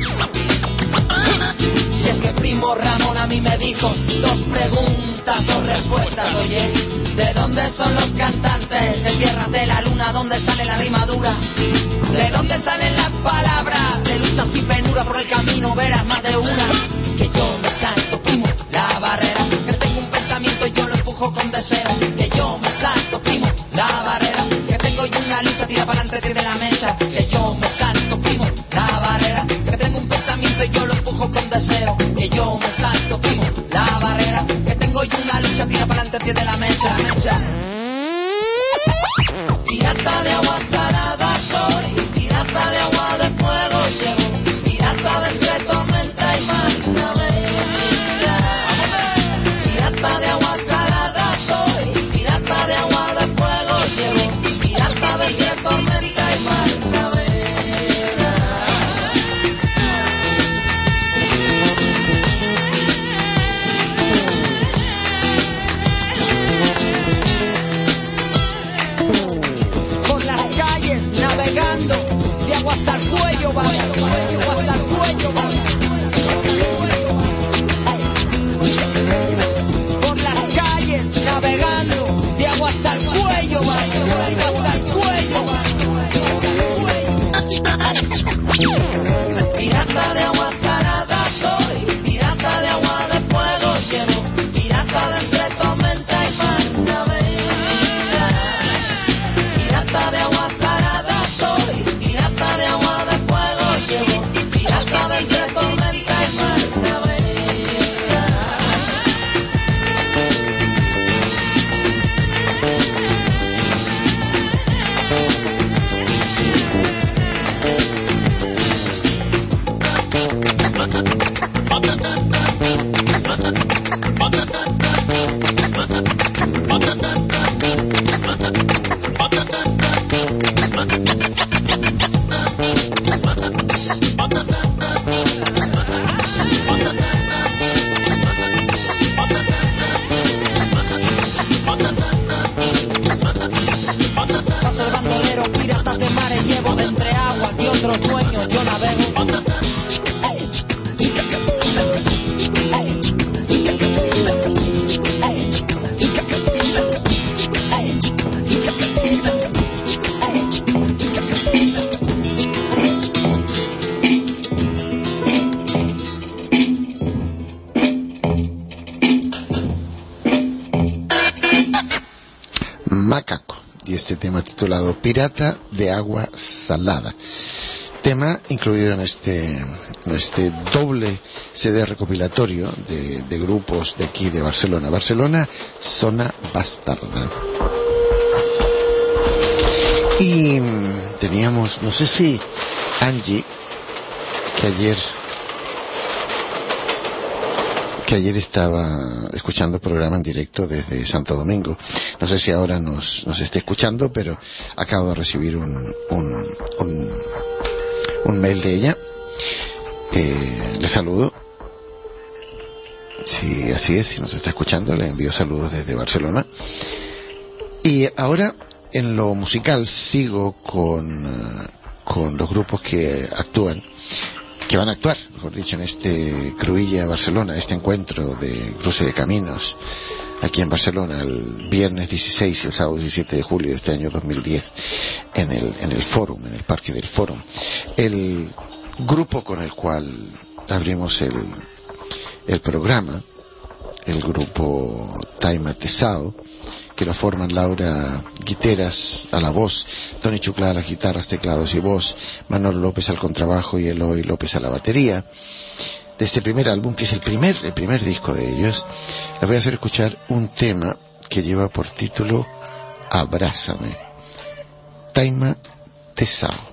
Y es que primo Ramón a mí me dijo dos preguntas, dos respuestas, oye. ¿De dónde son los cantantes? De tierras de la luna, ¿dónde sale la rimadura? ¿De dónde salen las palabras? De luchas y penura por el camino, verás más de una. Que yo me salto, primo, la barrera. Que tengo un pensamiento y yo lo empujo con deseo. Que yo me salto, primo, la barrera. Que tengo yo una lucha, tira para adelante, tira la mecha. Que yo me salto, primo, la barrera. Que tengo un pensamiento y yo lo empujo con deseo. Que yo me salto, primo, la barrera. Que tengo yo una lucha, tira para adelante, tira la mecha, mecha. Pirata de agua salada soy, pirata de agua de fuego llevo, pirata de entre tormenta y mar. Pirata de agua salada soy, pirata de agua de fuego llevo, pirata de entre tormenta y mar. Por las calles navegando, de agua hasta el cuello va, de agua hasta el cuello va. Por las calles navegando, de agua hasta el cuello va, de agua hasta el cuello va. Pirata de agua salada soy, pirata de agua de fuego llevo, pirata de entre tormenta y mar. Pirata de agua salada soy, pirata de agua de fuego llevo, pirata de entre tormenta y mar. Paso el bandolero, piratas de mares llevo, entre aguas y otros dueños yo navego. Macaco, y este tema titulado Pirata de agua salada, tema incluido en este en este doble C D recopilatorio de, de grupos de aquí de Barcelona. Barcelona, Zona Bastarda. Y teníamos, no sé si Angie, que ayer que ayer estaba escuchando programa en directo desde Santo Domingo. No sé si ahora nos, nos está escuchando, pero acabo de recibir un, un, un, un mail de ella. Eh, le saludo. Si así es, si nos está escuchando, le envío saludos desde Barcelona. Y ahora, en lo musical, sigo con, con los grupos que actúan, que van a actuar, mejor dicho, en este Cruïlla Barcelona, este encuentro de cruce de caminos aquí en Barcelona el viernes dieciséis y el sábado diecisiete de julio de este año dos mil diez en el en el Fórum, en el Parque del Fórum. El grupo con el cual abrimos el el programa, el grupo Taima Tesao, que lo forman Laura Guiteras a la voz, Tony Chuclá a las guitarras, teclados y voz, Manolo López al contrabajo y Eloy López a la batería. De este primer álbum, que es el primer, el primer disco de ellos, les voy a hacer escuchar un tema que lleva por título Abrázame. Taima Tesao.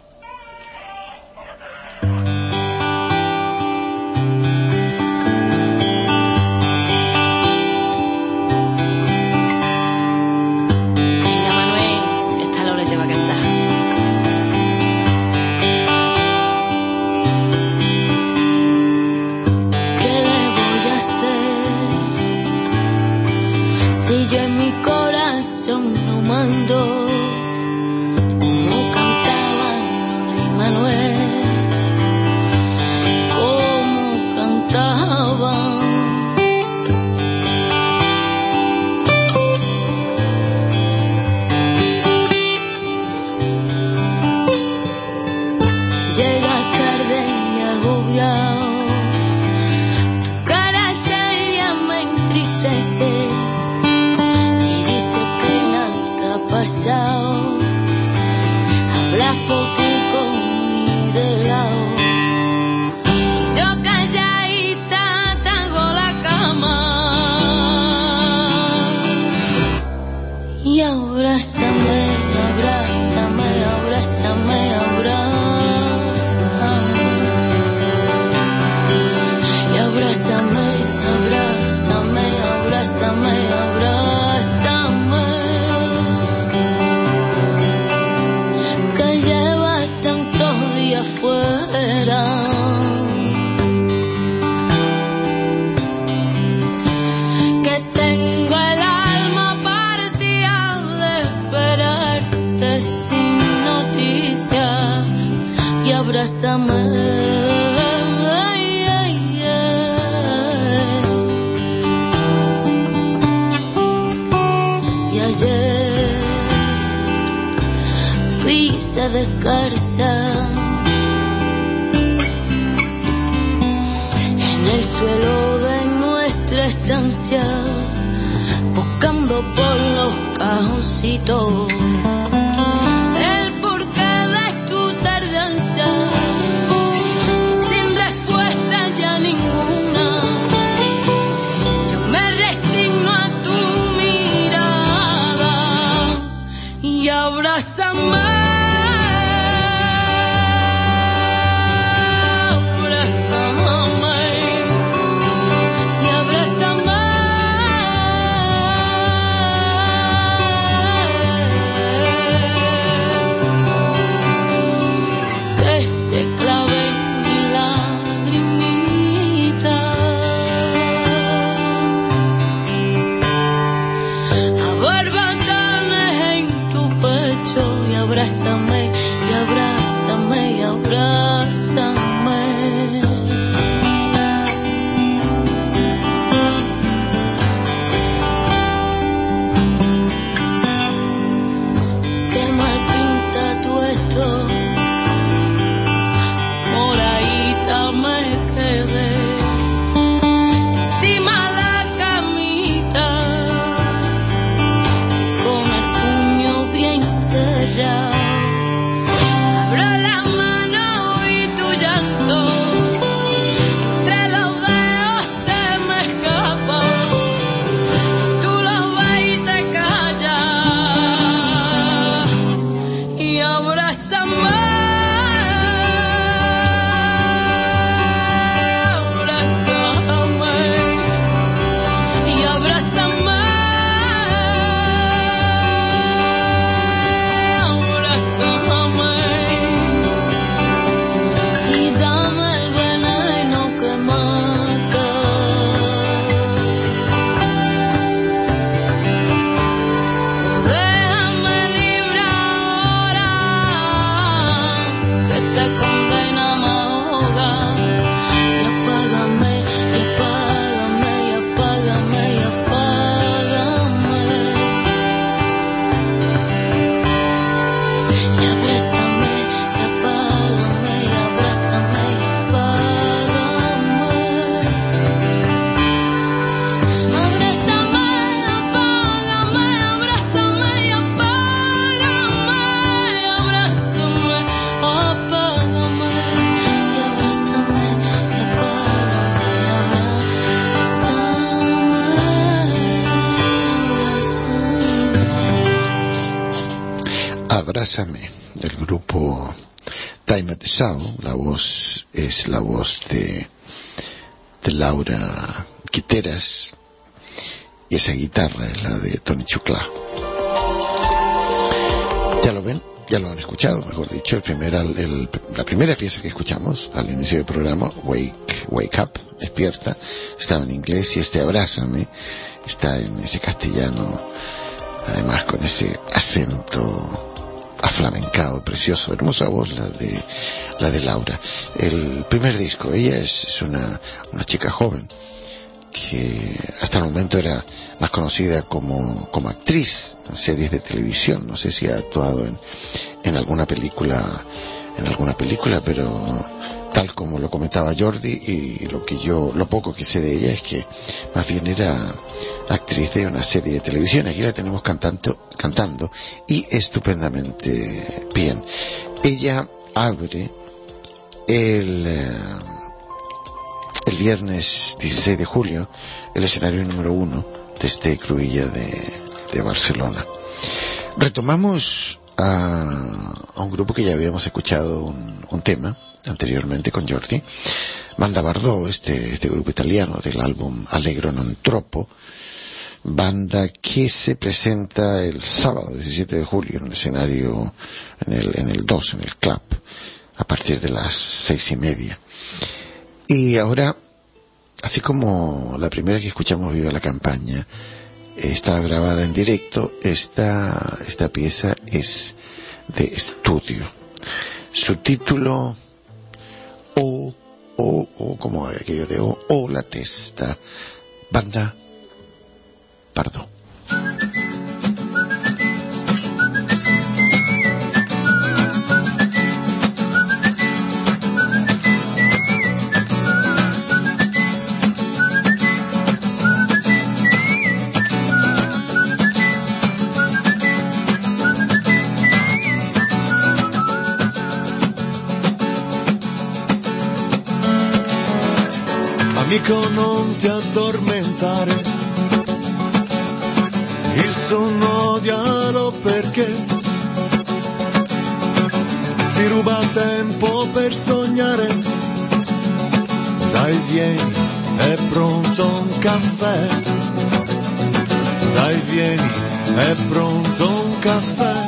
Que Abrázame, del grupo Time at the South. La voz es la voz de, de Laura Quiteras y esa guitarra es la de Tony Chuclá. Ya lo ven, ya lo han escuchado, mejor dicho, el primer, el, la primera pieza que escuchamos al inicio del programa, Wake, Wake Up, Despierta, estaba en inglés, y este Abrázame está en ese castellano, además con ese acento aflamencado, precioso, hermosa voz la de la de Laura. El primer disco, ella es, es una, una chica joven que hasta el momento era más conocida como, como actriz en series de televisión. No sé si ha actuado en, en alguna película, en alguna película, pero tal como lo comentaba Jordi, y lo que yo, lo poco que sé de ella es que más bien era actriz de una serie de televisión. Aquí la tenemos cantando, cantando y estupendamente bien. Ella abre el eh, el viernes dieciséis de julio el escenario número uno de este Cruïlla de, de Barcelona. Retomamos a, a un grupo que ya habíamos escuchado un, un tema anteriormente con Jordi, Banda Bardot, este, este grupo italiano del álbum Allegro non troppo, banda que se presenta el sábado diecisiete de julio en el escenario, en el, en el dos, en el club, a partir de las seis y media. Y ahora, así como la primera que escuchamos, Viva la Campaña, está grabada en directo, esta, esta pieza es de estudio. Su título, O, O, O, como aquello de O, O la testa, Banda Bardot. Amico, non ti addormentare, il sonno odialo perché ti ruba tempo per sognare. Dai vieni, è pronto un caffè, dai vieni, è pronto un caffè.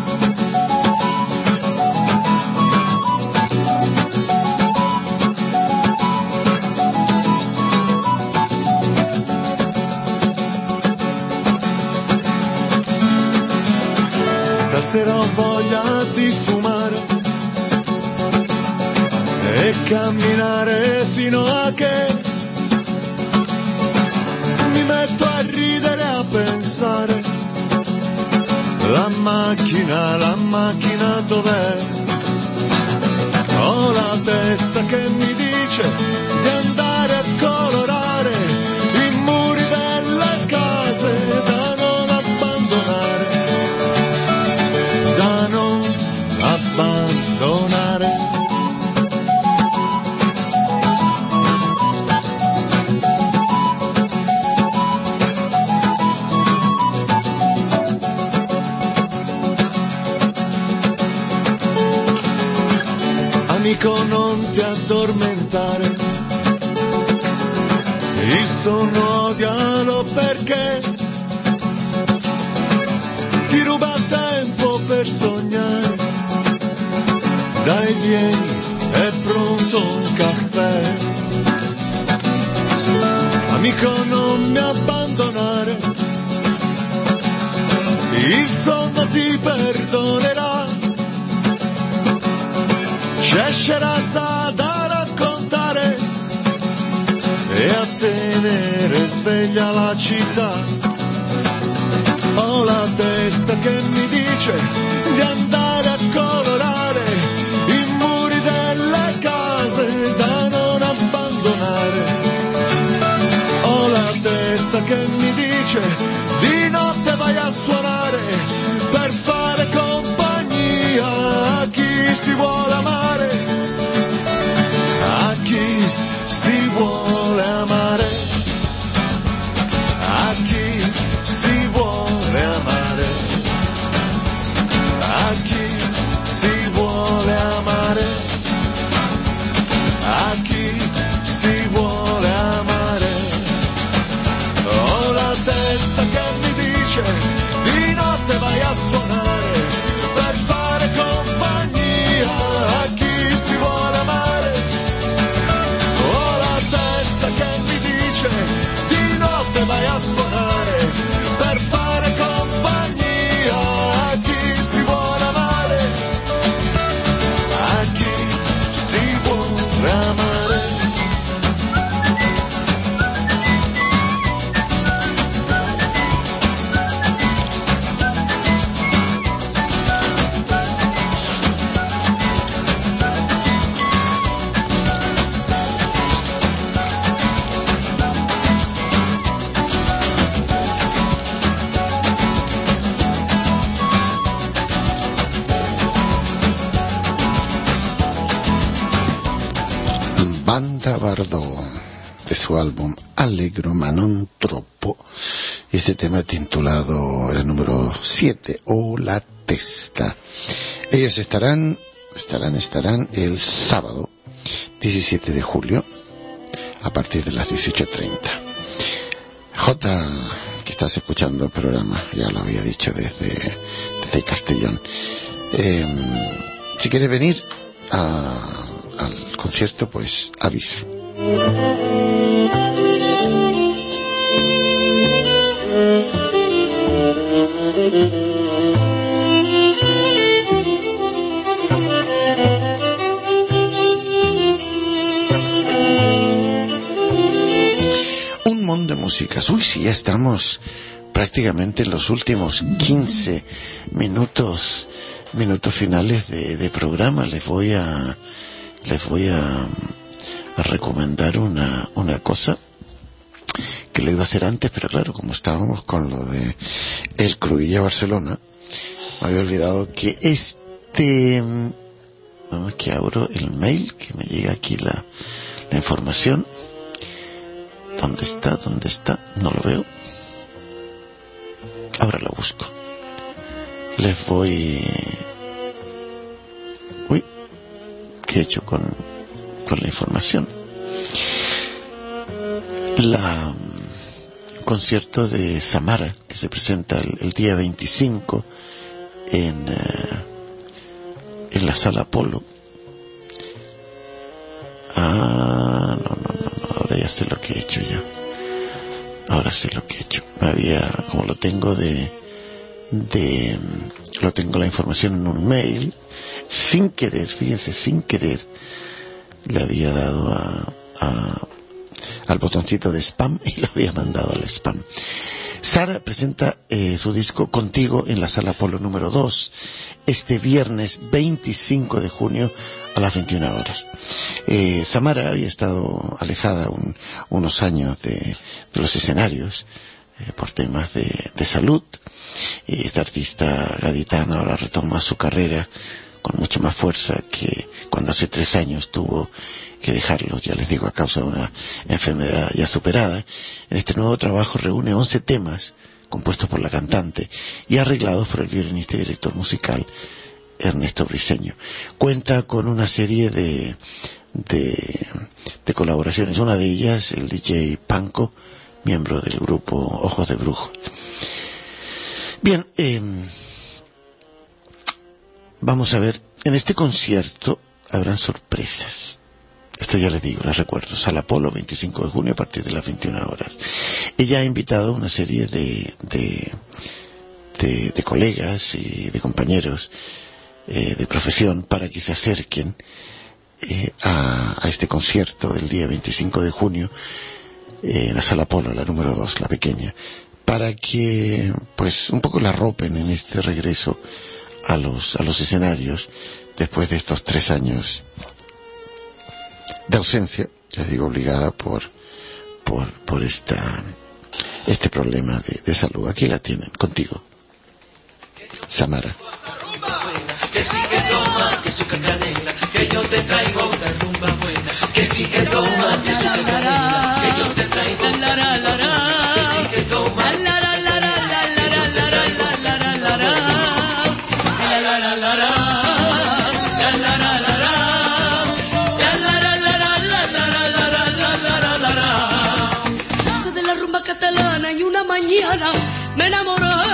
Stasera ho voglia di fumare e camminare fino a che mi metto a ridere, a pensare. La macchina, la macchina dov'è? Ho la testa che mi dice di andare a colorare i muri delle case da non abbandonare. Abbandonare. Amico, non ti addormentare, il sonno odialo perché ti ruba tempo per sognare. Dai vieni, è pronto un caffè. Amico, non mi abbandonare, il sonno ti perdonerà. C'è Sherazade da raccontare e a tenere sveglia la città. Ho la testa che mi dice di andare a colorare i muri delle case da non abbandonare. Ho la testa che mi dice di notte vai a suonare per fare compagnia a chi si vuole amare, a chi si vuole amare, a chi si vuole amare, a chi dice di notte vai a suonare per fare compagnia a chi si vuole amare. Ho la testa che mi dice di notte vai a suonare per fare compagnia a chi si vuole amare, a chi si vuole amare. Banda Bardò, de su álbum Allegro ma non troppo, y este tema titulado el número siete, o La Testa. Ellos estarán, estarán, estarán el sábado diecisiete de julio a partir de las dieciocho treinta. J, que estás escuchando el programa, ya lo había dicho desde, desde Castellón. Eh, si quieres venir a al concierto, pues avisa. Un montón de músicas. Uy, sí, ya estamos prácticamente en los últimos quince minutos minutos finales de, de programa. Les voy a les voy a, a recomendar una, una cosa que lo iba a hacer antes, pero claro, como estábamos con lo de el Cruïlla Barcelona, me había olvidado que este, vamos, que abro el mail, que me llega aquí la, la información. ¿Dónde está? ¿Dónde está? No lo veo. Ahora lo busco. Les voy... Uy, ¿qué he hecho con, con la información? La um, concierto de Samara, que se presenta el, el día veinticinco en, uh, en la Sala Apolo. Ah, no, no, no, no, ahora ya sé lo que he hecho ya. Ahora sé lo que he hecho. Me había, como lo tengo de, de, lo tengo la información en un mail, sin querer, fíjense, sin querer, le había dado a, a, al botoncito de spam y lo había mandado al spam. Sara presenta eh, su disco Contigo en la Sala Apolo número dos este viernes veinticinco de junio a las veintiuna horas. Eh, Samara había estado alejada un, unos años de, de los escenarios eh, por temas de, de salud. Eh, esta artista gaditana ahora retoma su carrera con mucha más fuerza que cuando hace tres años tuvo que dejarlo, ya les digo, a causa de una enfermedad ya superada. En este nuevo trabajo reúne once temas compuestos por la cantante y arreglados por el violinista y director musical Ernesto Briceño. Cuenta con una serie de, de, de colaboraciones, una de ellas el D J Panko, miembro del grupo Ojos de Brujo. Bien, eh, vamos a ver, en este concierto habrán sorpresas. Esto ya les digo, les recuerdo, Sala Apolo, veinticinco de junio a partir de las veintiuna horas. Ella ha invitado a una serie de, de, de, de colegas y de compañeros eh, de profesión para que se acerquen eh, a, a este concierto del día veinticinco de junio eh, en la Sala Apolo, la número dos, la pequeña, para que pues un poco la arropen en este regreso a los, a los escenarios después de estos tres años de ausencia, les digo, obligada por por por esta este problema de, de salud. Aquí la tienen, contigo, Samara. Que sí que toma, que su canela, que yo te traigo otra rumba buena. Que sí que toma, que su canela, que yo te traigo otra rumba buena. Que sí que toma, que su canela, que yo te traigo otra rumba buena. Catalana y una mañana me enamoré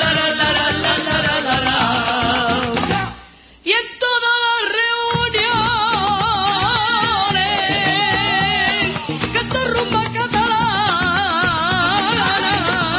la, la, la, la, la, la, la, la. Y en todas las reuniones canto rumba catalana.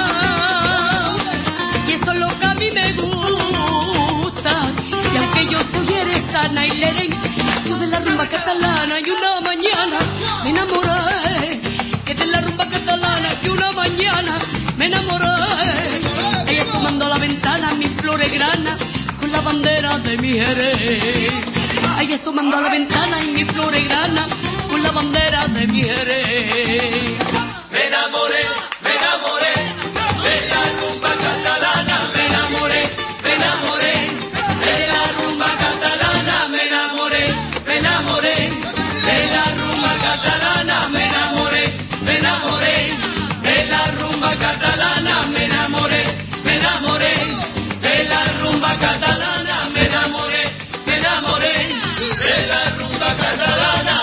Y esto es lo que a mí me gusta. Y aunque yo soy erestana y lerén, yo de la rumba catalana y una mañana me enamoré. Que de la rumba catalana y una mañana me enamoré. Ella tomando a la ventana mi floregrana con la bandera de mi Jerez. Ella tomando a la ventana y mi floregrana con la bandera de mi Jerez. Me enamoré, me enamoré de la rumba catalana. Me enamoré, me enamoré de la rumba catalana. Me enamoré, me enamoré de la rumba catalana. Me enamoré, me enamoré de la rumba catalana. Me enamoré, me enamoré de la rumba catalana. Me enamoré, me enamoré de la rumba catalana.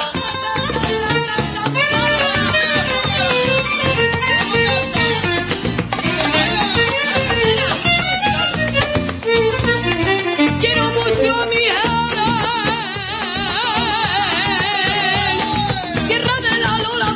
Quiero mucho a mi Jerez, tierra de la Lola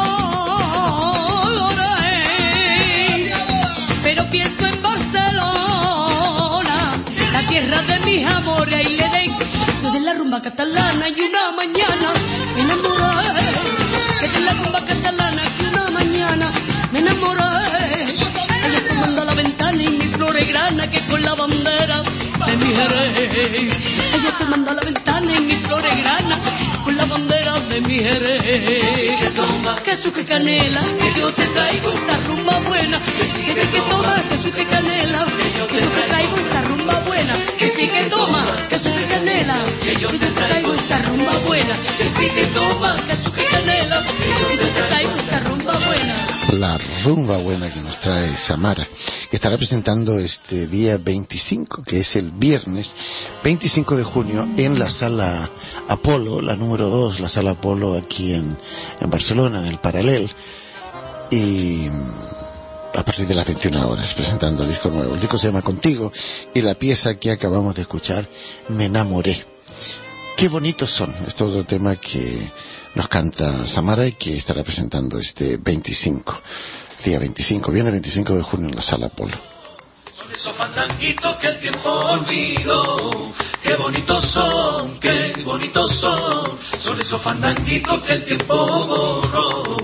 Flores, pero pienso en Barcelona, la tierra de mis amores, y le den yo de la rumba catalana y una mañana me enamoré, que de la rumba catalana que una mañana me enamoré. Ella tomando a la ventana y mi floregrana que con la bandera de mi Jerez. Ella tomando a la ventana y mi floregrana con la bandera de mi Jerez. Que su que canela, que yo te traigo esta rumba buena. Que sí que toma, que su que canela, que yo te traigo esta rumba buena. Que sí que toma, que su que canela, que yo te traigo esta rumba buena. Que sí que toma, que su que canela, que yo te traigo esta rumba buena. La rumba buena que nos trae Samara, que estará presentando este día veinticinco, que es el viernes veinticinco de junio, en la sala Apolo, la número dos, la sala Apolo aquí en, en Barcelona, en el Paral·lel, y a partir de las veintiuna horas presentando disco nuevo. El disco se llama Contigo y la pieza que acabamos de escuchar, Me enamoré. Qué bonitos son. Este otro tema que nos canta Samara y que estará presentando este veinticinco, día veinticinco, viene veinticinco de junio en la sala Apolo. Son esos fandanguitos que el tiempo olvidó. Qué bonitos son, qué bonitos son. Son esos fandanguitos que el tiempo borró.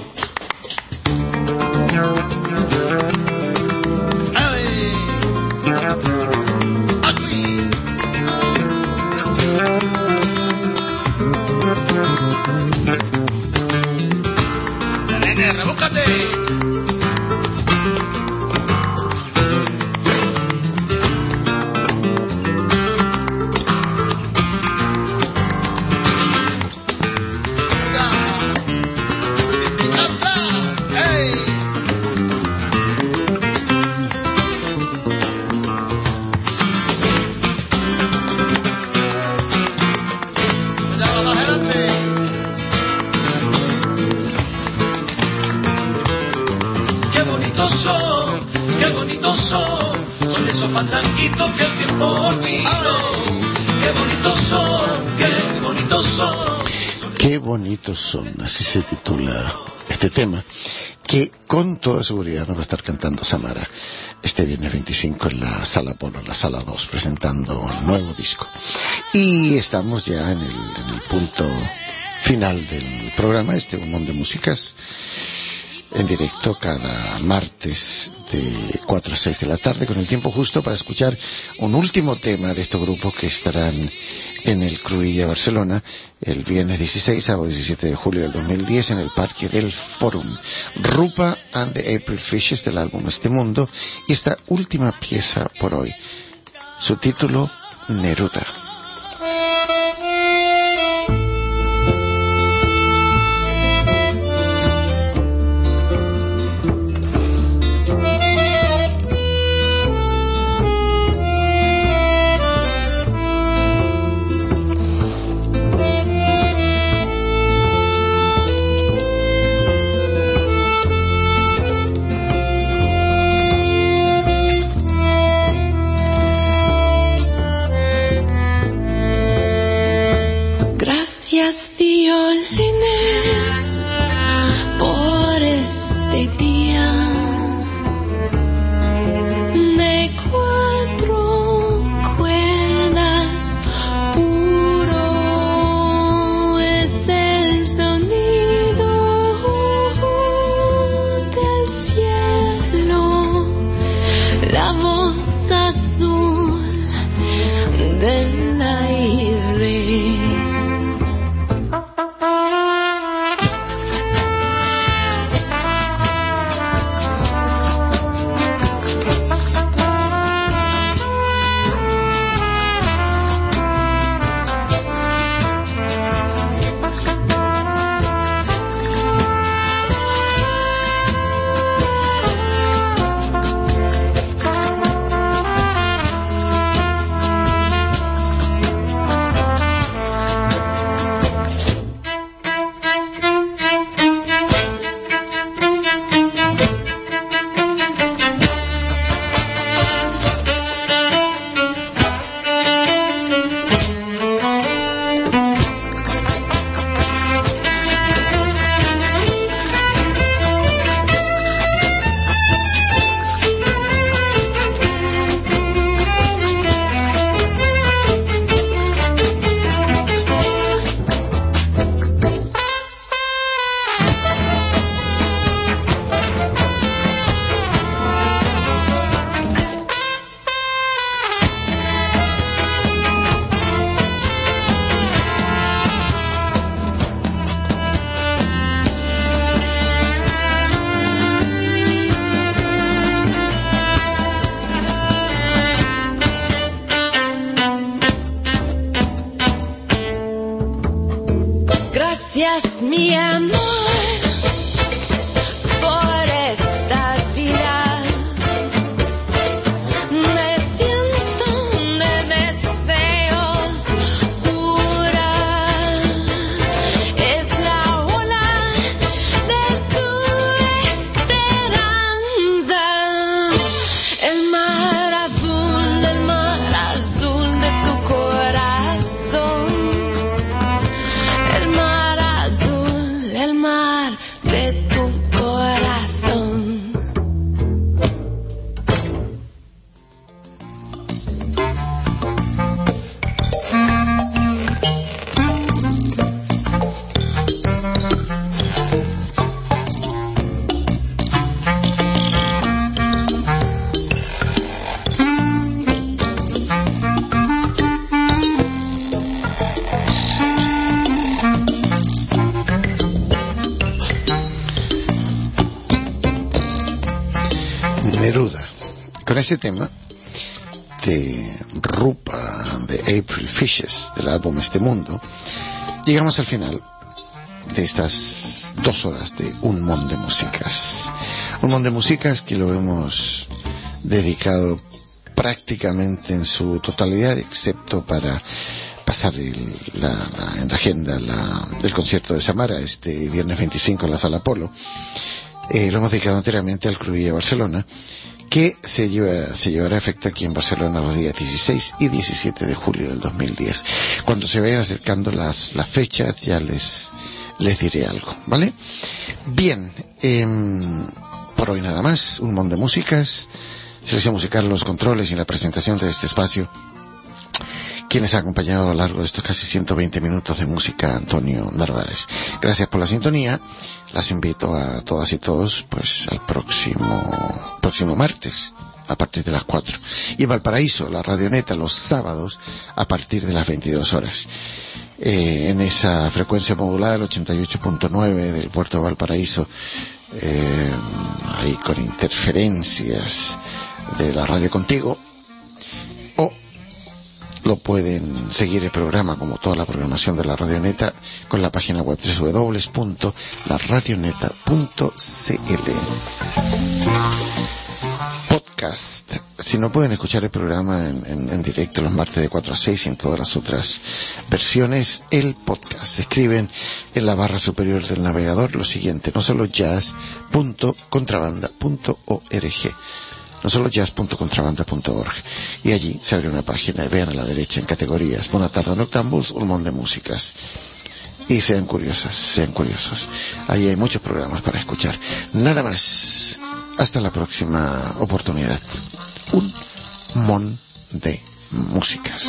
Nene, rebúscate. Qué bonitos son, qué qué bonitos son, son esos fandanguitos que el tiempo olvidó. Qué bonitos son, qué bonitos son. Qué bonitos son, así se titula este tema, que con toda seguridad nos va a estar cantando Samara este viernes veinticinco en la Sala Polo, la Sala dos, presentando un nuevo disco. Y estamos ya en el, en el punto final del programa, este Un Mundo de Músicas, en directo cada martes de cuatro a seis de la tarde, con el tiempo justo para escuchar un último tema de estos grupos que estarán en el Cruïlla Barcelona el viernes dieciséis, sábado diecisiete de julio del dos mil diez en el Parque del Fórum. Rupa and the April Fishes del álbum Este Mundo, y esta última pieza por hoy, su título Neruda. Gracias violines por este día de cuatro cuerdas, puro es el sonido del cielo, la voz azul del aire. Gracias mi amor por esta vida, me siento de deseos pura, es la ola de tu esperanza, el mar azul, el mar azul de tu corazón. El mar de tu corazón. Neruda. Con ese tema de Rupa de April Fishes del álbum Este Mundo, llegamos al final de estas dos horas de Un Mundo de Músicas. Un Mundo de Músicas que lo hemos dedicado prácticamente en su totalidad, excepto para pasar el, la, la, en la agenda la, el concierto de Samara este viernes veinticinco en la Sala Polo. Eh, lo hemos dedicado enteramente al Cruïlla Barcelona, que se, lleva, se llevará a efecto aquí en Barcelona los días dieciséis y diecisiete de julio del dos mil diez. Cuando se vayan acercando las, las fechas ya les, les diré algo, ¿vale? Bien, eh, por hoy nada más, un montón de músicas, selección musical, los controles y la presentación de este espacio. Quienes han acompañado a lo largo de estos casi ciento veinte minutos de música, Antonio Narváez. Gracias por la sintonía. Las invito a todas y todos, pues, al próximo, próximo martes, a partir de las cuatro. Y en Valparaíso, la Radioneta, los sábados, a partir de las veintidós horas. Eh, en esa frecuencia modulada, el ochenta y ocho punto nueve del puerto de Valparaíso, eh, ahí con interferencias de la radio contigo. Lo pueden seguir el programa, como toda la programación de la Radioneta, con la página web doble u doble u doble u punto la radioneta punto c l. Podcast. Si no pueden escuchar el programa en, en, en directo los martes de cuatro a seis y en todas las otras versiones, el podcast. Escriben en la barra superior del navegador lo siguiente: no solo jazz punto contrabanda punto org. no solo jazz punto contrabanda punto org, y allí se abre una página y vean a la derecha en categorías Bona tarda noctambuls, un montón de músicas, y sean curiosas, sean curiosos, ahí hay muchos programas para escuchar. Nada más, hasta la próxima oportunidad. Un mon de músicas.